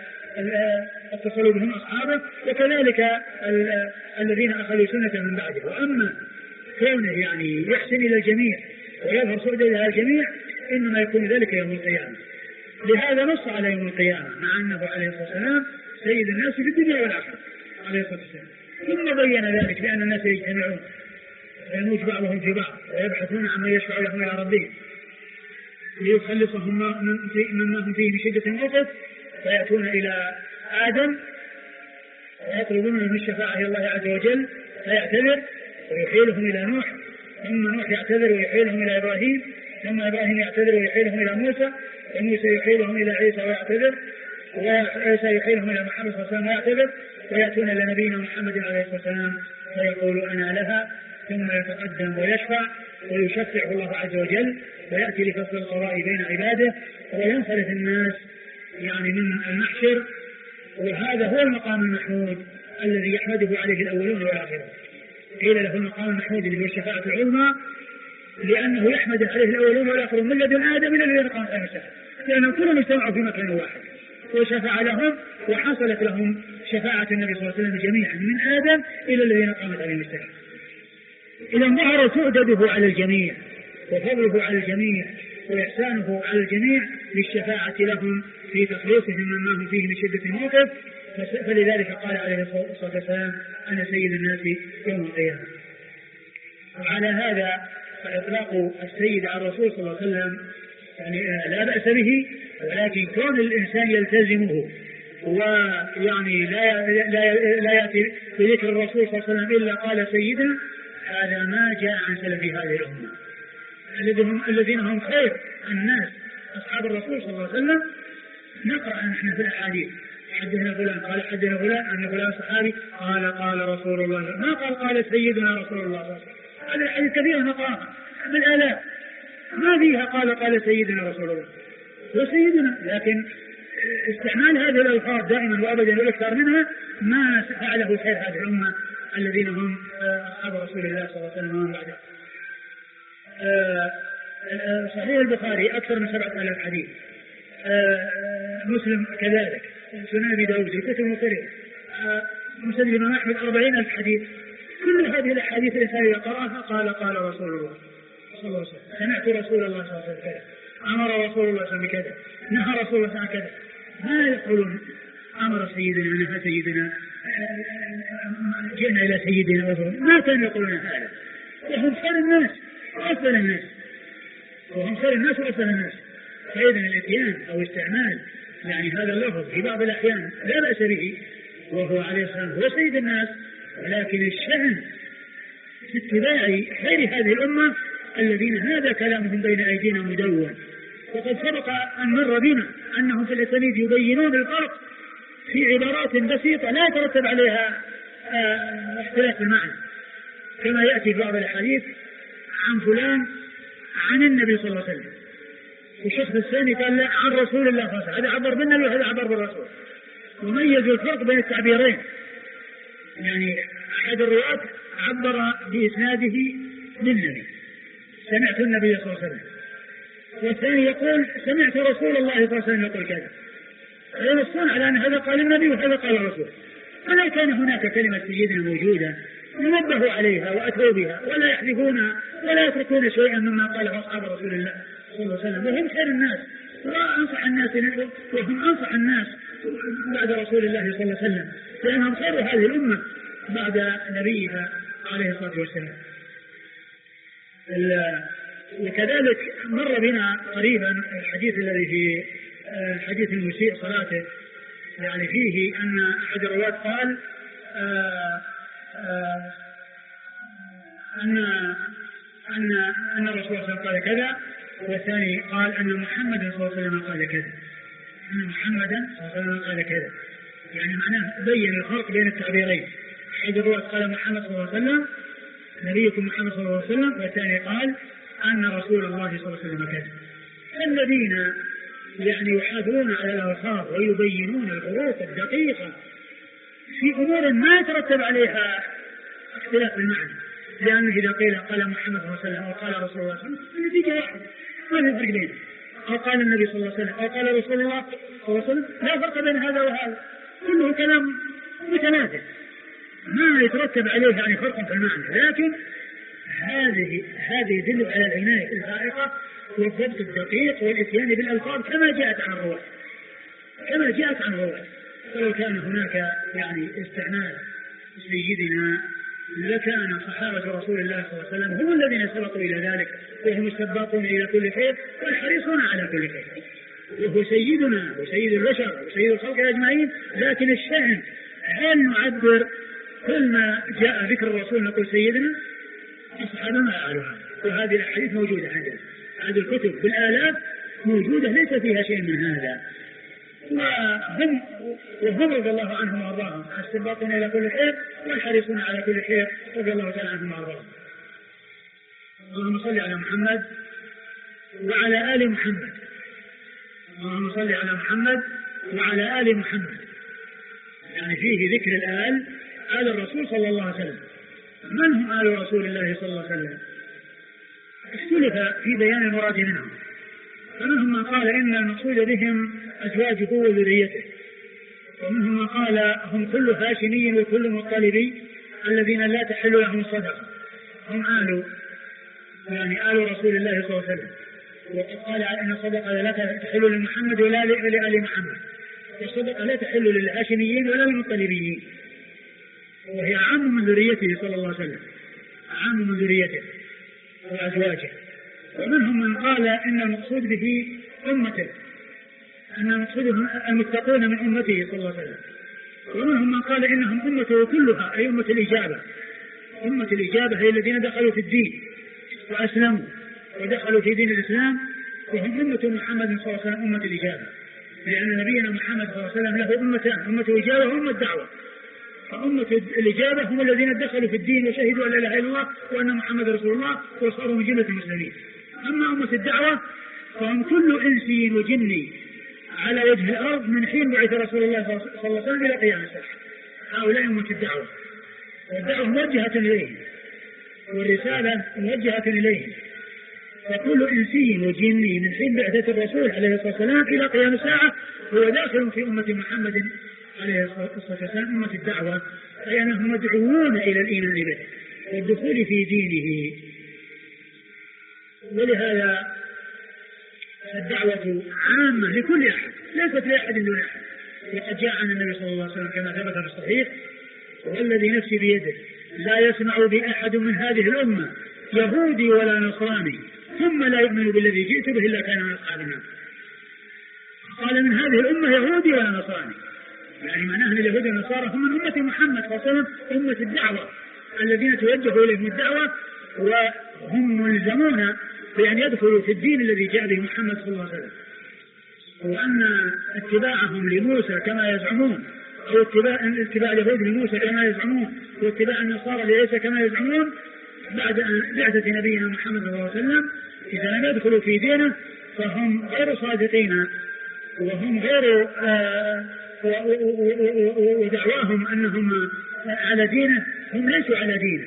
اتصلوا بهم أصحابه، وكذلك الذين أخذوا سنة من بعده. وأما كونه يعني يحسن إلى الجميع ويظهر سعدد على الجميع إنما يكون ذلك يوم القيامة. لهذا نص على يوم القيامة مع أنه عليه الصلاة والسلام سيد الناس في الدنيا والآخرة عليه الصلاة والسلام. ثم بين ذلك بأن الناس يجتمعون ويموج بعضهم في بعض ويبحثون عما يشفع لهم إلى ربهم ليخلصهم مما هم فيه بشدة الغضب، فيأتون إلى آدم ويطلبون من الشفاعة إلى الله عز وجل فيعتذر ويحيلهم إلى نوح، ثم نوح يعتذر ويحيلهم إلى إبراهيم، ثم إبراهيم يعتذر ويحيلهم إلى موسى، وموسى يحيلهم إلى عيسى ويعتذر، وعيسى يحيلهم إلى محمد صلى الله عليه وسلم ويعتذر، ويأتون إلى نبينا محمد عليه الصلاة والسلام فيقول أنا لها، ثم يتقدم ويشفع ويشفع الله عز وجل ويأتي لفصل القضاء بين عباده وينصرف الناس يعني من المحشر. وهذا هو المقام المحمود الذي يحمده عليه الأولون والآخرون. قيل له المقام المحمود اللي هو الشفاعة العظمى لأنه يحمد عليه الأولون والآخرون من لدن آدم إلى الذين قامت عليهم الساعة، لأنهم كلهم اجتمعوا في مكان واحد وشفع لهم وحصلت لهم شفاعة النبي صلى الله عليه وسلم جميعا من آدم إلى الذين قامت عليهم الساعة. إذا ظهر سعدده على الجميع وفضله على الجميع وإحسانه على الجميع للشفاعة لهم في تخليصهم مما هم فيه من شدة الموقف، فلذلك قال عليه الصلاة والسلام أنا سيد الناس يوم القيامة. وعلى هذا فإطلاق السيد على الرسول صلى الله عليه وسلم يعني لا بأس به، ولكن كون الإنسان يلتزمه ويعني لا يأتي بذكر الرسول صلى الله عليه وسلم إلا قال سيدنا، هذا ما جاء عن سلف هذه الأمة الذين هم خير الناس أصحاب الرسول صلى الله عليه وسلم. نقرأ نحن في الأحاديث حدثنا فلان قال حدثنا فلان أن فلان صحابي قال رسول الله، ما قال سيدنا رسول الله صلى الله عليه وسلم. هذه الحديث كثيرة مقامة بالآلاف ما فيها قال سيدنا رسول الله وسيدنا، لكن استعمال هذه الألفاظ دائما وأبدا والأكثر منها ما فعله خير هذه الأمة الذين هم أصحاب رسول الله صلى الله عليه وسلم ومن بعده. صحيح البخاري أكثر من 7000 حديث، مسلم كذلك، سنن أبي داود، الكتب المختلفة، مسند الإمام أحمد 40,000 حديث. كل هذه الأحاديث الإنسان إذا قرأها قال رسول الله صلى الله عليه وسلم، سمعت رسول الله صلى الله عليه وسلم كذا، أمر رسول الله صلى الله عليه وسلم بكذا، نهى رسول الله صلى الله عليه وسلم كذا. ما يقولون أمر سيدنا نهى سيدنا جئنا إلى سيدنا رسول، ما كانوا يقولون هذا. وهم خير الناس وأفضل الناس، وهم خير الناس وأفضل الناس. فإذا الإتيان أو استعمال يعني هذا اللفظ في بعض الأحيان لا بأس به، وهو عليه السلام هو سيد الناس، ولكن الشأن في اتباع خير هذه الأمة الذين هذا كلامهم بين أيدينا مدون. وقد سبق أن مر بنا أنهم في الأسانيد يبينون الفرق في عبارات بسيطة لا يترتب عليها اختلاف المعنى، كما يأتي في بعض الحديث عن فلان عن النبي صلى الله عليه وسلم، والشخص الثاني قال لا عن رسول الله صلى الله عليه وسلم، هذا عبر بالنبي وهذا عبر بالرسول. وميزوا الفرق بين التعبيرين، يعني أحد الرواة عبر بإسناده للنبي سمعت النبي صلى الله عليه وسلم، والثاني يقول سمعت رسول الله صلى الله عليه وسلم يقول كذا، فينصون على أن هذا قال النبي وهذا قال الرسول. فلا كان هناك كلمة سيدنا موجودة ننبهوا عليها وأتوا بها ولا يحذفونها ولا يتركون شيئا مما قاله أصحاب رسول الله صلى الله عليه وسلم، وهم خير الناس وأنصح الناس، وهم أنصح الناس بعد رسول الله صلى الله عليه وسلم، لأنهم خير هذه الأمة بعد نبيها عليه الصلاة والسلام. وكذلك مر بنا قريبا الحديث الذي في حديث المسيء صلاته، يعني فيه أن أحد الرواة قال أن الرسول صلى الله عليه وسلم قال كذا، والثاني قال أن محمدا صلى الله عليه وسلم قال كذا، أن محمدا صلى الله عليه وسلم قال كذا، يعني معناه بين الفرق بين التعبيرين. أحد الرواة قال محمد صلى الله عليه وسلم نبيكم محمد صلى الله عليه وسلم، والثاني قال أن رسول الله صلى الله عليه وسلم كذا. الذين يعني يحافظون على الألفاظ ويبينون الحروف الدقيقة في أمور ما يترتب عليها اختلاف المعنى، لأنه إذا قيل قال محمد صلى الله عليه وسلم أو قال رسول الله صلى الله عليه وسلم النتيجة واحدة ما في فرق بينهم، أو قال النبي صلى الله عليه وسلم أو قال رسول الله صلى الله عليه وسلم، لا فرق بين هذا وهذا، كله كلام متناسب ما يترتب عليه يعني فرق في المعنى. لكن هذه يدل على العناية الفائقة والضبط الدقيق والإتيان بالألفاظ كما جاءت عن الرواة. ولو كان هناك يعني استعمال سيدنا لكان صحابة رسول الله صلى الله عليه وسلم هم الذين سبقوا إلى ذلك، وهم السباقون إلى كل خير والحريصون على كل خير، وهو سيدنا وسيد البشر وسيد الخلق أجمعين. لكن الشأن هل نعبر كل ما جاء ذكر الرسول نقول سيدنا؟ الصحابة ما قالوا هذا، وهذه الأحاديث موجودة عندنا، هذه الكتب بالآلاف موجودة ليس فيها شيء من هذا، وهم رضي الله عنهم وارضاهم السباقون الى كل خير والحريصون على كل خير رضي الله تعالى عنهم وارضاهم. اللهم صل على محمد وعلى ال محمد، اللهم صل على محمد وعلى ال محمد، يعني فيه ذكر آل الرسول صلى الله عليه وسلم. من هم آل رسول الله صلى الله عليه وسلم؟ اختلف في بيان المراد منهم، فمنهم من قال إن المقصود بهم أزواجه وذريته، ومنهم من قال هم كل هاشمي وكل مطلبي الذين لا تحل لهم الصدقة، هم آل رسول الله صلى الله عليه وسلم. وقد قال إن الصدقة لا تحل لمحمد ولا لآل محمد، والصدقة لا تحل للهاشميين ولا للمطلبيين، وهي أعم من ذريته صلى الله عليه وسلم، أعم من ذريته وأزواجه. ومنهم من قال إن المقصود به أمته، أن المقصود المتقون من أمته صلى الله عليه وسلم. ومنهم من قال إنهم أمته كلها، أي أمة الإجابة. أمة الإجابة هي الذين دخلوا في الدين وأسلموا ودخلوا في دين الإسلام، وهم أمة محمد صلى الله عليه وسلم أمة الإجابة، لأن نبينا محمد صلى الله عليه وسلم له أمتان، أمة الإجابة وأمة الدعوة. فأمة الإجابة هم الذين دخلوا في الدين وشهدوا أن لا إله إلا الله وأن محمد رسول الله وصاروا من جملة المسلمين. أما أمة الدعوة فهم كل إنسي وجني على وجه الأرض من حين بعث رسول الله صلى الله عليه وسلم إلى قيام الساعة. هؤلاء أمة الدعوة، والدعوة موجهة إليهم والرسالة موجهة إليهم. فكل إنسي وجني من حين بعثة الرسول عليه الصلاة والسلام إلى قيام الساعة هو داخل في أمة محمد عليه الصلاة والسلام، أمة الدعوة، أي أنهم مدعوون إلى الإيمان به والدخول في دينه. ولهذا الدعوة عامة لكل أحد، ليست لأحد دون أحد. وقد جاء عن النبي صلى الله عليه وسلم كما ثبت في الصحيح: والذي نفسي بيده لا يسمع بأحد من هذه الأمة يهودي ولا نصراني ثم لا يؤمن بالذي جئت به إلا كان من أصحاب النار. قال من هذه الأمة يهودي ولا نصراني، يعني معناه أن اليهود والنصارى هم من أمة محمد صلى الله عليه وسلم، أمة الدعوة الذين توجهوا إليهم الدعوة، وهم ملزمون بأن يدخلوا في الدين الذي جاء به محمد صلى الله عليه وسلم. وأن اتباعهم لموسى كما يزعمون، أو اتباع اليهود لموسى كما يزعمون، واتباع النصارى لعيسى كما يزعمون بعد بعثة نبينا محمد صلى الله عليه وسلم، إذا لم يدخلوا في دينه فهم غير صادقين، وهم غير ودعواهم أنهم على دينه، هم ليسوا على دينه،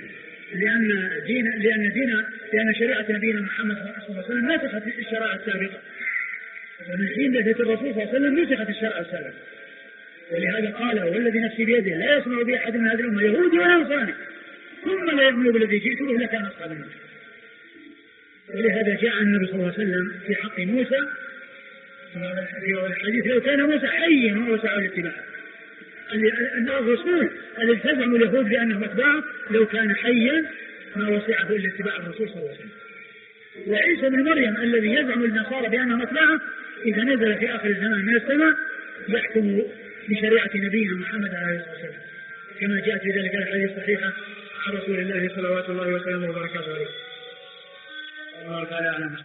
لأن شريعة نبينا محمد صلى الله عليه وسلم نسخت الشرائع السابقة. ومن حين بعثة الرسول صلى الله عليه وسلم نسخت الشرائع السابقة. ولهذا قال: والذي نفسي بيده لا يسمع بأحد من هذه الأمة يهودي ولا نصراني ثم لا يؤمن بالذي جئت به إلا كان أصحاب النار. ولهذا جاء النبي صلى الله عليه وسلم في حق موسى في الحديث: لو كان موسى حيا ما وسعه الاتباع. الرسول الذي تزعم اليهود بأنه أتباعه لو كان حيا ما وسعه إلا اتباع الرسول صلى الله عليه وسلم. وعيسى بن مريم الذي يزعم النصارى بأنه أتباعه إذا نزل في آخر الزمان من السماء يحكم بشريعة نبينا محمد عليه الصلاة والسلام، كما جاءت في ذلك الحديث الصحيحة عن رسول الله صلوات الله وسلامه وبركاته عليه. الله تعالى أعلم.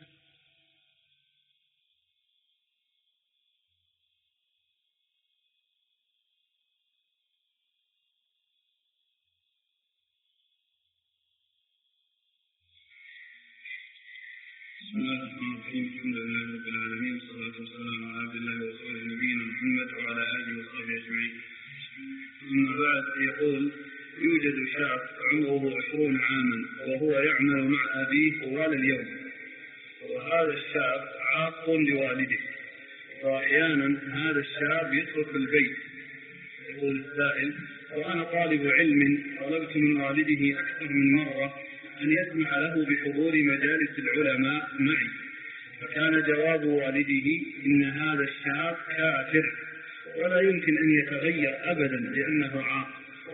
بسم الله الرحمن الرحيم. الحمد لله رب العالمين، والصلاة والسلام على عبد الله ورسوله نبينا محمد وعلى آله وصحبه أجمعين. أما بعد، يقول: يوجد شاب عمره 20 عاما وهو يعمل مع أبيه طوال اليوم، وهذا الشاب عاق لوالده، وأحيانا هذا الشاب يترك البيت. يقول السائل: وأنا طالب علم طلبت من والده أكثر من مرة أن يسمح له بحضور مجالس العلماء معي، فكان جواب والده: إن هذا الشاب كافر ولا يمكن أن يتغير أبدا لأنه عاق،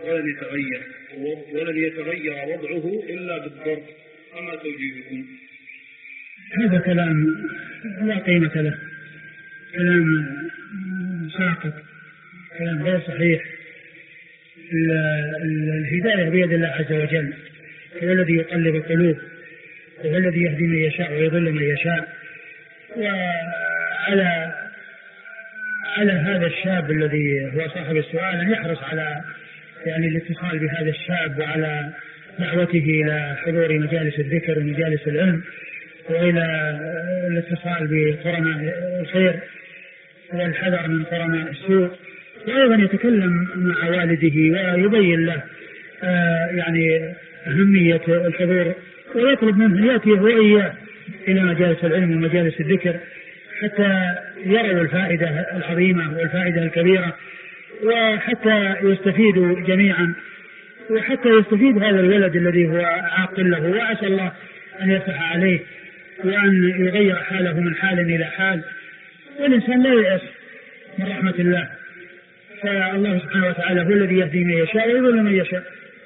ولن يتغير وضعه إلا بالضرب. فما توجيهكم؟ هذا كلام لا قيمة له، كلام ساقط، كلام غير صحيح. الهداية بيد الله عز وجل، هو الذي يقلب القلوب، وهو الذي يهدي من يشاء ويضل من يشاء. وعلى هذا الشاب الذي هو صاحب السؤال أن يحرص على الاتصال بهذا الشاب، وعلى دعوته إلى حضور مجالس الذكر ومجالس العلم، وإلى الاتصال بقرناء الخير والحذر من قرناء السوء، وأيضا يتكلم مع والده ويبين له أهمية الحضور، ويطلب منه يأتي هو إياه إلى مجالس العلم ومجالس الذكر حتى يروا الفائدة العظيمة والفائدة الكبيرة، وحتى يستفيدوا جميعا، وحتى يستفيد هذا الولد الذي هو عاقل له، وعسى الله أن يفتح عليه وأن يغير حاله من حال إلى حال. والإنسان لا ييأس من رحمة الله. فالله سبحانه وتعالى هو الذي يهدي من يشاء ويضل من يشاء.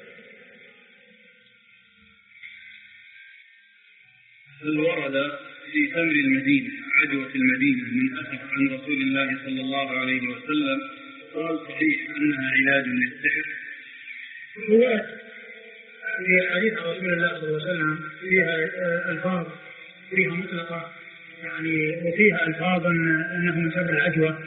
هل ورد في تمر المدينة عدوى المدينة من أسف عن رسول الله صلى الله عليه وسلم قال صحيح أنها علاج للسحر؟ هو في حديث رسول الله صلى الله عليه وسلم فيها ألفاظ فيها مطلقة يعني وفيها ألفاظ أنه من تمر العدوى،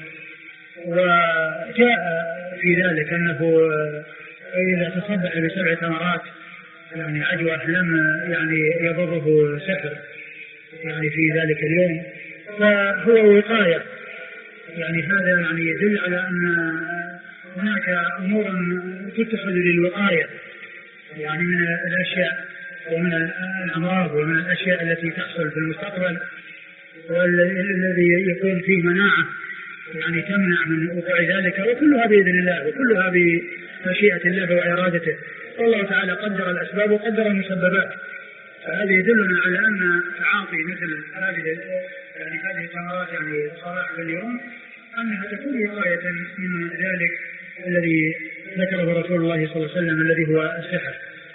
وجاء في ذلك أنه إذا تصدق ب7 تمرات يعني عدوى لم يعني يضره سحر يعني في ذلك اليوم، فهو وقاية. يعني هذا يعني يدل على أن هناك أمور تتخذ للوقاية يعني من الأشياء ومن الأمراض ومن الأشياء التي تحصل في المستقبل والذي يكون فيه مناعة يعني تمنع من وقوع ذلك، وكلها بإذن الله وكلها بمشيئة الله وإرادته. والله تعالى قدر الأسباب وقدر المسببات، فهذا يدلنا على أن تعاطي مثل هذه التمرات يعني صباح اليوم أنها تكون وقاية من ذلك الذي ذكره رسول الله صلى الله عليه وسلم الذي هو السحر.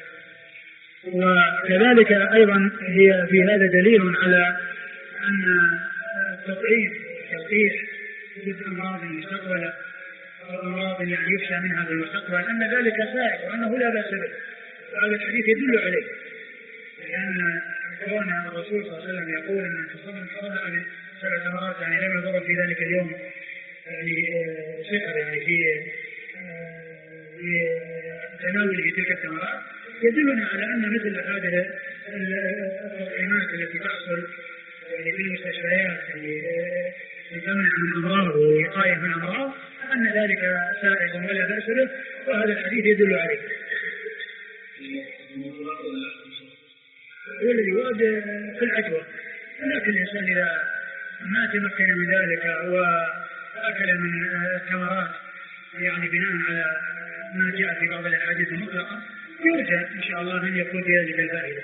وكذلك أيضا هي في هذا دليل على أن تلقيح ضد أمراض مستقبلة أو أمراض يعني يخشى منها في المستقبل أن ذلك سائغ وأنه لا بأس به، وهذا الحديث يدل عليه، لأن كون الرسول صلى الله عليه وسلم يقول أن تصمم حرم 7 تمرات يعني لم يضر في ذلك اليوم يعني سحر يعني في تناوله تلك التمرات، يدلنا على أن مثل هذه التطعيمات التي تحصل يعني في المستشفيات يعني تمنع من أمراض ووقاية من أمراض أن ذلك سائغ ولا بأس به، وهذا الحديث يدل عليه. والذي ورد في العدوى، لكن الإنسان إذا ما تمكن من ذلك وأكل من التمرات يعني بناء على ما جاء في بعض الأحاديث المطلقة يرجى إن شاء الله أن يكون في ذلك الفائدة.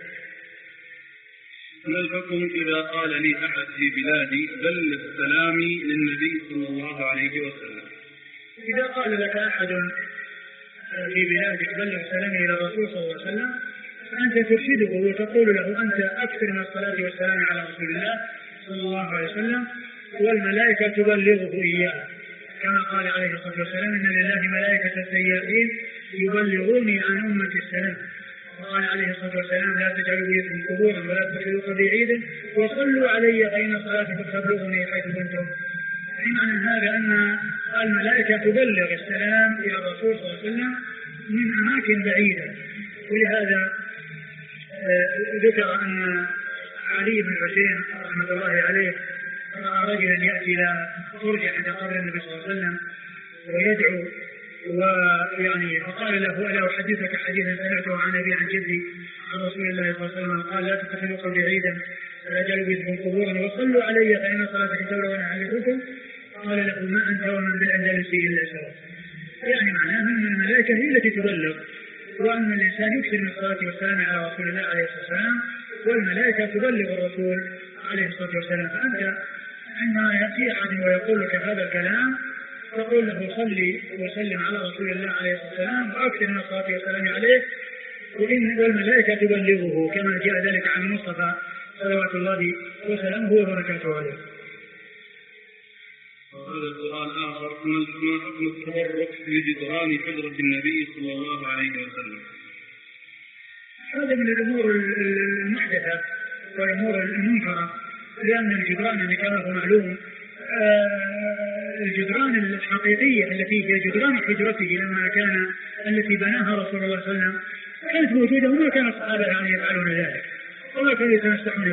ما الحكم إذا قال لي أحد في بلادي بلغ سلامي للنبي صلى الله عليه وسلم؟ إذا قال لك أحد في بلادك بلغ سلامي إلى الرسول صلى الله عليه وسلم فأنت ترشده وتقول له أنت أكثر من الصلاة والسلام على رسول الله صلى الله عليه وسلم والملائكة تبلغه إياه، كما قال عليه الصلاة والسلام إن لله ملائكة سيئين يبلغوني عن أمة السلام، وقال عليه الصلاة والسلام لا تجعلوا بيوتكم قبورا ولا تتخذوا قبري عيدا وصلوا علي فإن صلاتكم تبلغني حيث كنتم. معنى هذا أن الملائكة تبلغ السلام إلى الرسول صلى الله عليه وسلم من أماكن بعيدة، ولهذا ذكر أن علي بن حسين رحمة الله عليه رأى رجلا يأتي إلى فرجة عند قبر النبي صلى الله عليه وسلم ويدعو، ويعني فقال له ألا أحدثك حديثا سمعته عن أبي عن جدي عن رسول الله صلى الله عليه وسلم قال لا تتخذوا قبري عيدا ولا تجعلوا بيوتكم قبورا وصلوا علي فإن صلاتكم تبلغني حيثكم، قال له ما أنت ومن بالأندلس إلا سواء. يعني معناه أن الملائكة هي التي تبلغ، وأن الإنسان يكثر من الصلاة والسلام على رسول الله عليه الصلاة والسلام والملائكة تبلغ الرسول عليه الصلاة والسلام. فأنت عندما يأتي أحد ويقول لك هذا الكلام تقول له صلي وسلم على رسول الله عليه الصلاة والسلام وأكثر من الصلاة والسلام عليه والملائكة تبلغه كما جاء ذلك عن المصطفى صلوات الله وسلامه وبركاته عليه. وهذا سؤال آخر، ما حكم التبرك في جدران حجرة النبي صلى الله عليه وسلم؟ هذا من الأمور المحدثة والأمور المنكرة، لأن الجدران كما هو معلوم الجدران الحقيقية التي هي جدران حجرته لما كان التي بناها رسول الله صلى الله عليه وسلم كانت موجودة وما كان الصحابة يعني يفعلون ذلك وما كانوا يتمسحون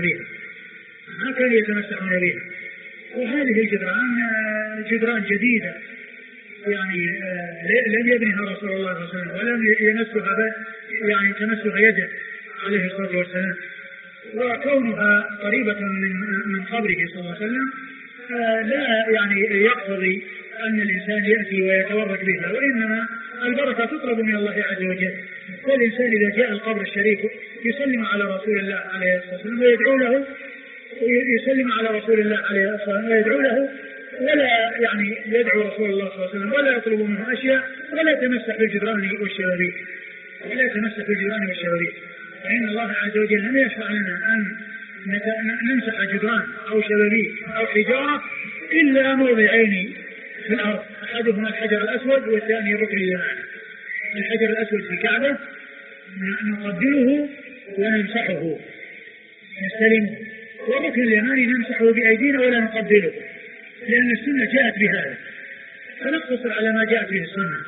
بها، وهذه الجدران جدران جديدة يعني لم يبنيها رسول الله صلى الله عليه وسلم ولم يمسها يعني تمسها يده عليه الصلاة والسلام، وكونها قريبة من قبره صلى الله عليه وسلم لا يعني يقتضي أن الإنسان يأتي ويتورك بها، وإنما البركة تطلب من الله عز وجل. والإنسان إذا جاء القبر الشريف يسلم على رسول الله عليه الصلاة والسلام ويدعو له، يسلم على رسول الله عليه الصلاة والسلام ويدعو له، ولا يعني يدعو رسول الله صلى الله عليه وسلم ولا يطلب منه أشياء ولا يتمسح بالجدران والشبابيك فإن الله عز وجل لم يشرع لنا أن نمسح جدران أو شبابيك أو حجارة إلا موضعين في الأرض، أحدهما الحجر الأسود والثاني الركن اليماني. الحجر الأسود في الكعبة نقبله ونمسحه نستلمه، والركن اليماني نمسحه بأيدينا ولا نقبله، لأن السنة جاءت بهذا، فنقتصر على ما جاءت به السنة.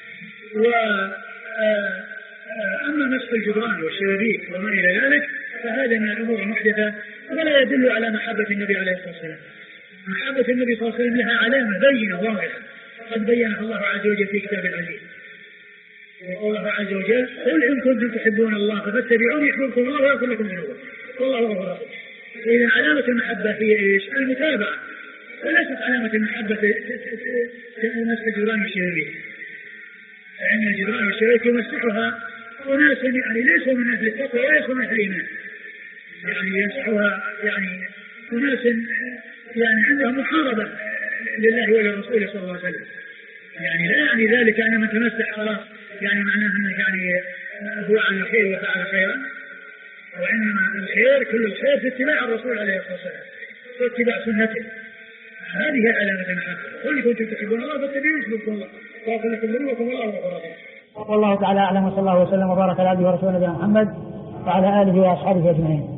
أما مسح الجدران والشبابيك وما إلى ذلك فهذا من الأمور المحدثة ولا يدل على محبة النبي عليه الصلاة والسلام. محبة النبي صلى الله عليه وسلم لها علامة بينة واضحة قد بينها الله عز وجل في كتاب العزيز، وقال الله عز وجل: قل إن كنتم تحبون الله فاتبعوني يحببكم الله ويغفر لكم ذنوبكم والله غفور رحيم. إذا علامة المحبة هي إيش؟ المتابعة، وليست علامة المحبة مسح الجدران والشبابيك، فإن الجدران والشبابيك يمسحها وناس يعني ليسوا من أهل التقوى وليسوا من أهل الإيمان، يعني يمسحها يعني وناس يعني عندهم محاربة لله ولرسوله صلى الله عليه وسلم. يعني لا يعني ذلك أن من تمسح خلاص يعني معناه أنه يعني هو عن الخير وفعل خيرا، وإنما الخير كل الخير في اتباع الرسول عليه الصلاة والسلام واتباع سنته. هذه هي علامة المحبة. قل كنتم تحبون الله فاتبعوني يحببكم الله ويغفر لكم ذنوبكم والله غفور رحيم. والله تعالى أعلم، وصلى الله وسلم وبارك على عبده ورسوله نبينا محمد وعلى آله وأصحابه أجمعين.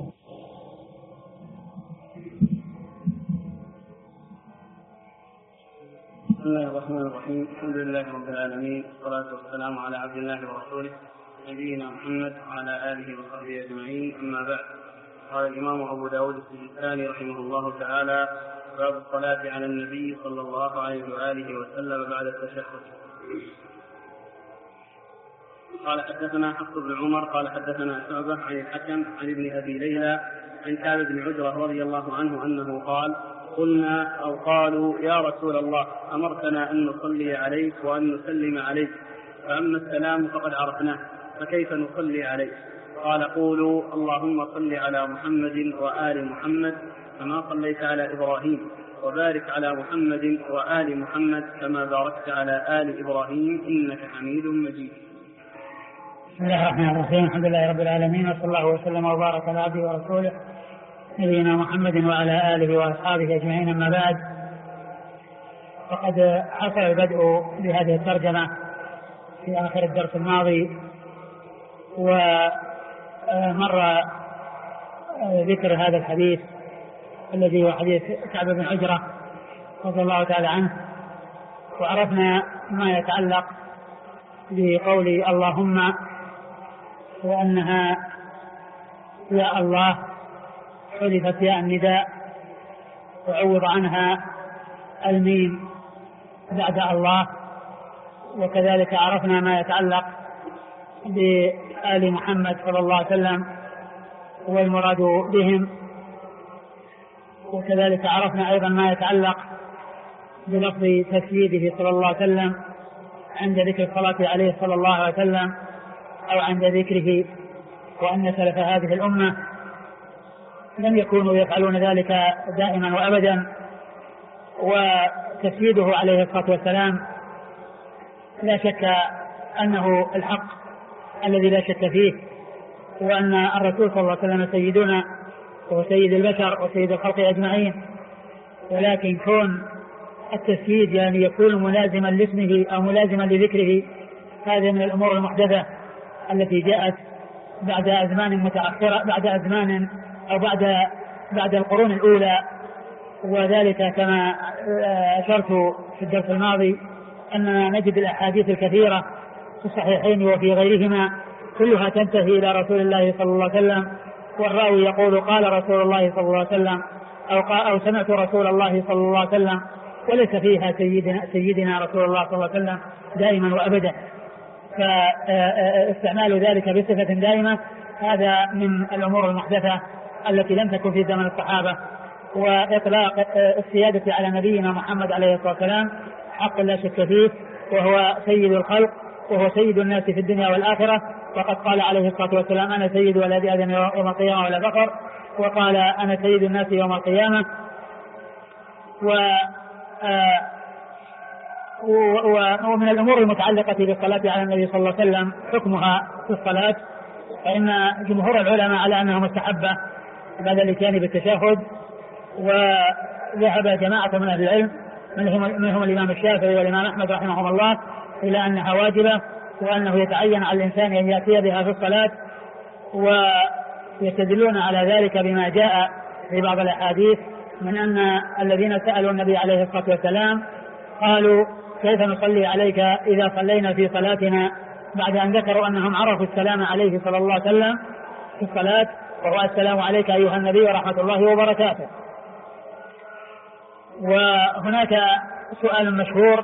بسم الله الرحمن الرحيم. الحمد لله رب العالمين، والصلاة والسلام على عبد الله ورسوله نبينا محمد وعلى آله وصحبه أجمعين. أما بعد، قال الإمام أبو داود السجستاني رحمه الله تعالى: باب الصلاة على النبي صلى الله عليه وآله وسلم بعد التشهد. قال: حدثنا حفص بن عمر قال حدثنا شعبة عن الحكم عن ابن أبي ليلى عن كعب بن عجرة رضي الله عنه أنه قال: قلنا أو قالوا: يا رسول الله، أمرتنا أن نصلي عليك وأن نسلم عليك، فأما السلام فقد عرفناه، فكيف نصلي عليك؟ قال: قولوا: اللهم صل على محمد وآل محمد كما صليت على إبراهيم، وبارك على محمد وآل محمد كما باركت على آل إبراهيم إنك حميد مجيد. بسم الله الرحمن الرحيم. الحمد لله رب العالمين، وصلى الله وسلم وبارك على عبده ورسوله نبينا محمد وعلى آله وأصحابه أجمعين. أما بعد، فقد حصل البدء بهذه الترجمة في آخر الدرس الماضي، ومر ذكر هذا الحديث الذي هو حديث كعب بن عجرة رضي الله تعالى عنه، وعرفنا ما يتعلق بقول اللهم، وأنها يا الله حذفت ياء النداء وعوض عنها الميم بعد الله. وكذلك عرفنا ما يتعلق بآل محمد صلى الله عليه وسلم والمراد بهم، وكذلك عرفنا أيضا ما يتعلق بلفظ تسييده صلى الله عليه وسلم عند ذكر الصلاة عليه صلى الله عليه وسلم أو عند ذكره، وأن سلف هذه الأمة لم يكونوا يفعلون ذلك دائما وأبدا، وتسييده عليه الصلاة والسلام لا شك أنه الحق الذي لا شك فيه، وأن الرسول صلى الله عليه وسلم سيدنا وهو سيد البشر وسيد الخلق أجمعين، ولكن كون التسييد يعني يكون ملازما لاسمه أو ملازما لذكره، هذا من الأمور المحدثة التي جاءت بعد أزمان متأخرة، بعد أزمان أو بعد القرون الأولى. وذلك كما أشرت في الدرس الماضي أننا نجد الأحاديث الكثيرة في الصحيحين وفي غيرهما كلها تنتهي إلى رسول الله صلى الله عليه وسلم، والراوي يقول قال رسول الله صلى الله عليه وسلم أو سمعت رسول الله صلى الله عليه وسلم، وليس فيها سيدنا رسول الله صلى الله عليه وسلم دائما وأبدا. فاستعمال ذلك بصفة دائمة هذا من الأمور المحدثة التي لم تكن في زمن الصحابة. وإطلاق السيادة على نبينا محمد عليه الصلاة والسلام حق لا شك فيه، وهو سيد الخلق وهو سيد الناس في الدنيا والآخرة، وقد قال عليه الصلاة والسلام: أنا سيد ولد آدم يوم القيامة ولا فخر، وقال: أنا سيد الناس يوم القيامة. ومن الأمور المتعلقة بالصلاة على النبي صلى الله عليه وسلم حكمها في الصلاة، فإن جمهور العلماء على أنها مستحبة بعد الاتيان بالتشهد، وذهب جماعة من أهل العلم منهم الإمام الشافعي والإمام أحمد رحمهم الله إلى أنها واجبة، وأنه يتعين على الإنسان أن يأتي بها في الصلاة، ويستدلون على ذلك بما جاء في بعض الأحاديث من أن الذين سألوا النبي عليه الصلاة والسلام قالوا كيف نصلي عليك إذا صلينا في صلاتنا، بعد أن ذكروا أنهم عرفوا السلام عليه صلى الله عليه وسلم في الصلاة، وهو السلام عليك أيها النبي ورحمة الله وبركاته. وهناك سؤال مشهور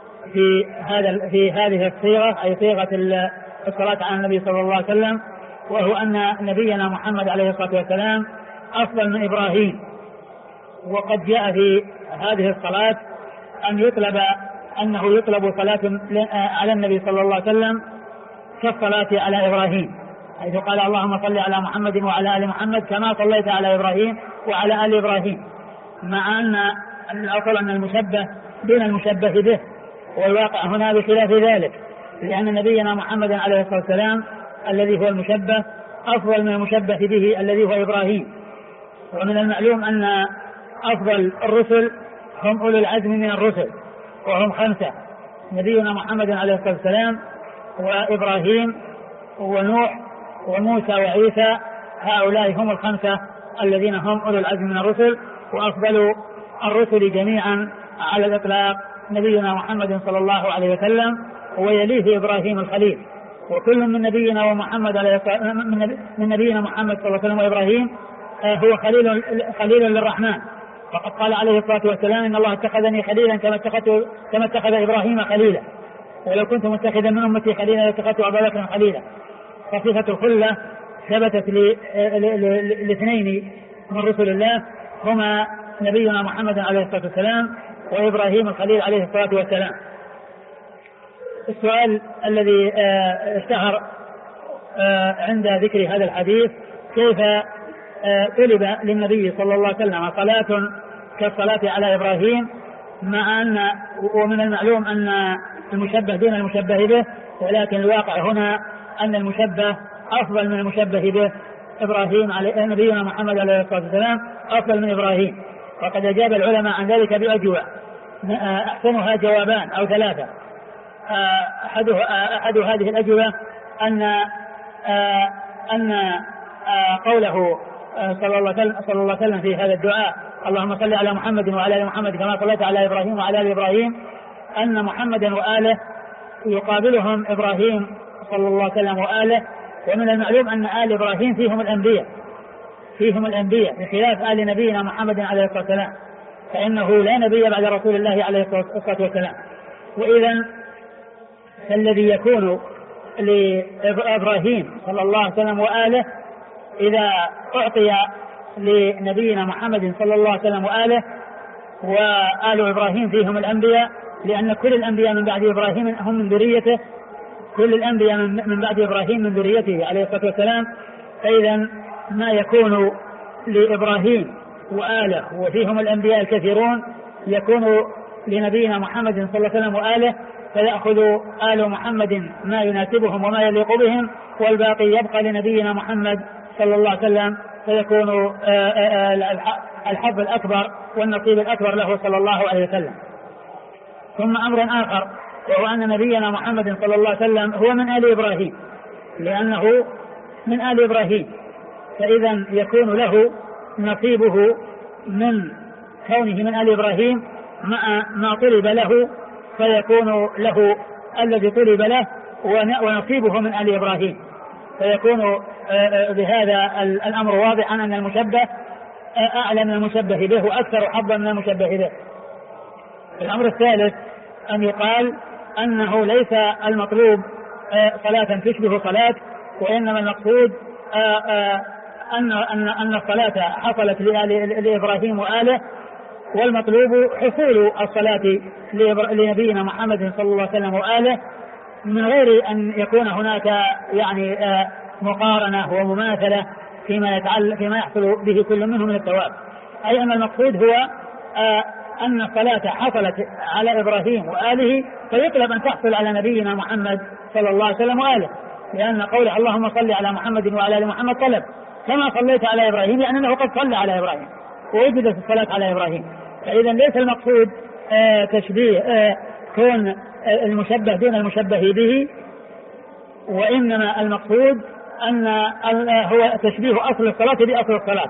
في هذه الصيغة، أي صيغة الصلاة على النبي صلى الله عليه وسلم، وهو أن نبينا محمد عليه الصلاة والسلام أفضل من إبراهيم. وقد جاء في هذه الصلاة أنه يطلب صلاة على النبي صلى الله عليه وسلم كالصلاة على إبراهيم، حيث قال اللهم صل على محمد وعلى آل محمد كما صليت على إبراهيم وعلى آل إبراهيم، مع أن الأصل أن المشبه دون المشبه به، والواقع هنا بخلاف ذلك، لأن نبينا محمد عليه الصلاة والسلام الذي هو المشبه أفضل من المشبه به الذي هو إبراهيم. ومن المعلوم أن أفضل الرسل هم أولو العزم من الرسل، وهم 5: نبينا محمد عليه الصلاة والسلام وإبراهيم ونوح وموسى وعيسى، هؤلاء هم 5 الذين هم أولو العزم من الرسل، وأفضل الرسل جميعا على الإطلاق نبينا محمد صلى الله عليه وسلم، ويليه إبراهيم الخليل. وكل من نبينا ومحمد من نبينا محمد صلى الله عليه وسلم وإبراهيم هو خليل للرحمن، فقد قال عليه الصلاة والسلام إن الله اتخذني خليلا كما اتخذ إبراهيم خليلا، ولو كنت متخذا من أمتي خليلا لاتخذت أبا بكر خليلا. فصفة الخلة ثبتت لاثنين من رسل الله، هما نبينا محمد عليه الصلاة والسلام وإبراهيم الخليل عليه الصلاة والسلام. السؤال الذي اشتهر عند ذكر هذا الحديث: كيف طلب للنبي صلى الله عليه وسلم صلاة كالصلاة على إبراهيم، مع أن ومن المعلوم أن المشبه دون المشبه به، ولكن الواقع هنا أن المشبه أفضل من المشبه به. إبراهيم نبينا محمد عليه الصلاة والسلام أفضل من إبراهيم، وقد أجاب العلماء عن ذلك بأجوبة أحسنها جوابان أو 3. أحد هذه الأجوبة أن قوله صلى الله عليه وسلم في هذا الدعاء اللهم صل على محمد وعلى آل محمد كما صليت على إبراهيم وعلى آل إبراهيم، أن محمدا وآله يقابلهم إبراهيم صلى الله عليه وسلم وآله. ومن المعلوم أن آل إبراهيم فيهم الأنبياء بخلاف آل نبينا محمد عليه الصلاة والسلام، فإنه لا نبي بعد رسول الله عليه الصلاة والسلام. وإذا فالذي يكون لإبراهيم صلى الله عليه وسلم وآله إذا أعطي لنبينا محمد صلى الله عليه وسلم وآله، وآل إبراهيم فيهم الأنبياء، لأن كل الأنبياء من بعد إبراهيم هم من ذريته، كل الأنبياء من بعد إبراهيم من ذريته عليه الصلاة والسلام. فإذا ما يكون لإبراهيم وآله وفيهم الأنبياء الكثيرون يكون لنبينا محمد صلى الله عليه وسلم وآله، فيأخذ آل محمد ما يناسبهم وما يليق بهم، والباقي يبقى لنبينا محمد صلى الله عليه وسلم، فيكون الحظ الأكبر والنصيب الأكبر له صلى الله عليه وسلم. ثم أمر آخر، وهو أن نبينا محمد صلى الله عليه وسلم هو من آل إبراهيم، لأنه من آل إبراهيم، فإذا يكون له نصيبه من كونه من آل إبراهيم مع ما طلب له، فيكون له الذي طلب له ونصيبه من آل إبراهيم، فيكون بهذا الأمر واضحا أن المشبه أعلى من المشبه به وأكثر حظا من المشبه به. الأمر الثالث أن يقال أنه ليس المطلوب صلاة تشبه صلاة، وإنما المقصود أن الصلاة حصلت لإبراهيم وآله، والمطلوب حصول الصلاة لنبينا محمد صلى الله عليه وسلم وآله، من غير أن يكون هناك يعني مقارنة ومماثلة فيما يحصل به كل منهم من الثواب. أي أن المقصود هو أن الصلاة حصلت على إبراهيم وآله فيطلب أن تحصل على نبينا محمد صلى الله عليه وسلم وآله، لأن قوله اللهم صل على محمد وعلى آل محمد طلب كما صليت على إبراهيم، يعني أنه قد صلى على إبراهيم ووجدت الصلاة على إبراهيم. فإذا ليس المقصود تشبيه كون المشبه دون المشبه به، وإنما المقصود أن هو تشبيه أصل الصلاة بأصل الصلاة،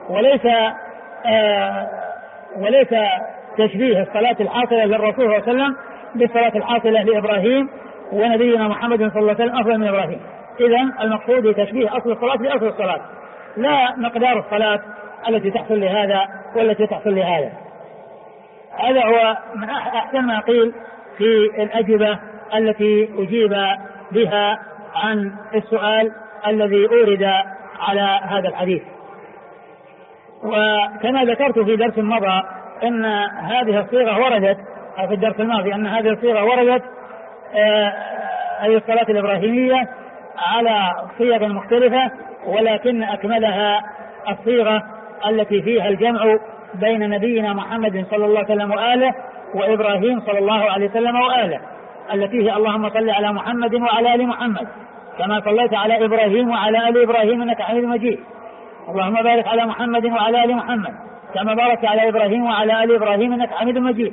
وليس تشبيه الصلاة الحاصلة للرسول صلى الله عليه وسلم بالصلاة الحاصلة لإبراهيم، ونبينا محمد صلى الله عليه وسلم أفضل من إبراهيم. إذن المقصود تشبيه أصل الصلاة بأصل الصلاة، لا مقدار الصلاة التي تحصل لهذا والتي تحصل لهذا. هذا هو من أحسن ما قيل في الأجوبة التي أجيب بها عن السؤال الذي أورد على هذا الحديث. وكما ذكرت في درس مضى أن هذه الصيغة وردت، أو في الدرس الماضي أن هذه الصيغة وردت أي الصلاة الإبراهيمية على صيغ مختلفة، ولكن أكملها الصيغة التي فيها الجمع بين نبينا محمد صلى الله عليه وسلم وآله وإبراهيم صلى الله عليه وسلم وآله، التي هي اللهم صل على محمد وعلى آل محمد كما صليت على إبراهيم وعلى آل إبراهيم إنك حميد مجيد، اللهم بارك على محمد وعلى آل محمد كما باركت على إبراهيم وعلى آل إبراهيم إنك حميد مجيد.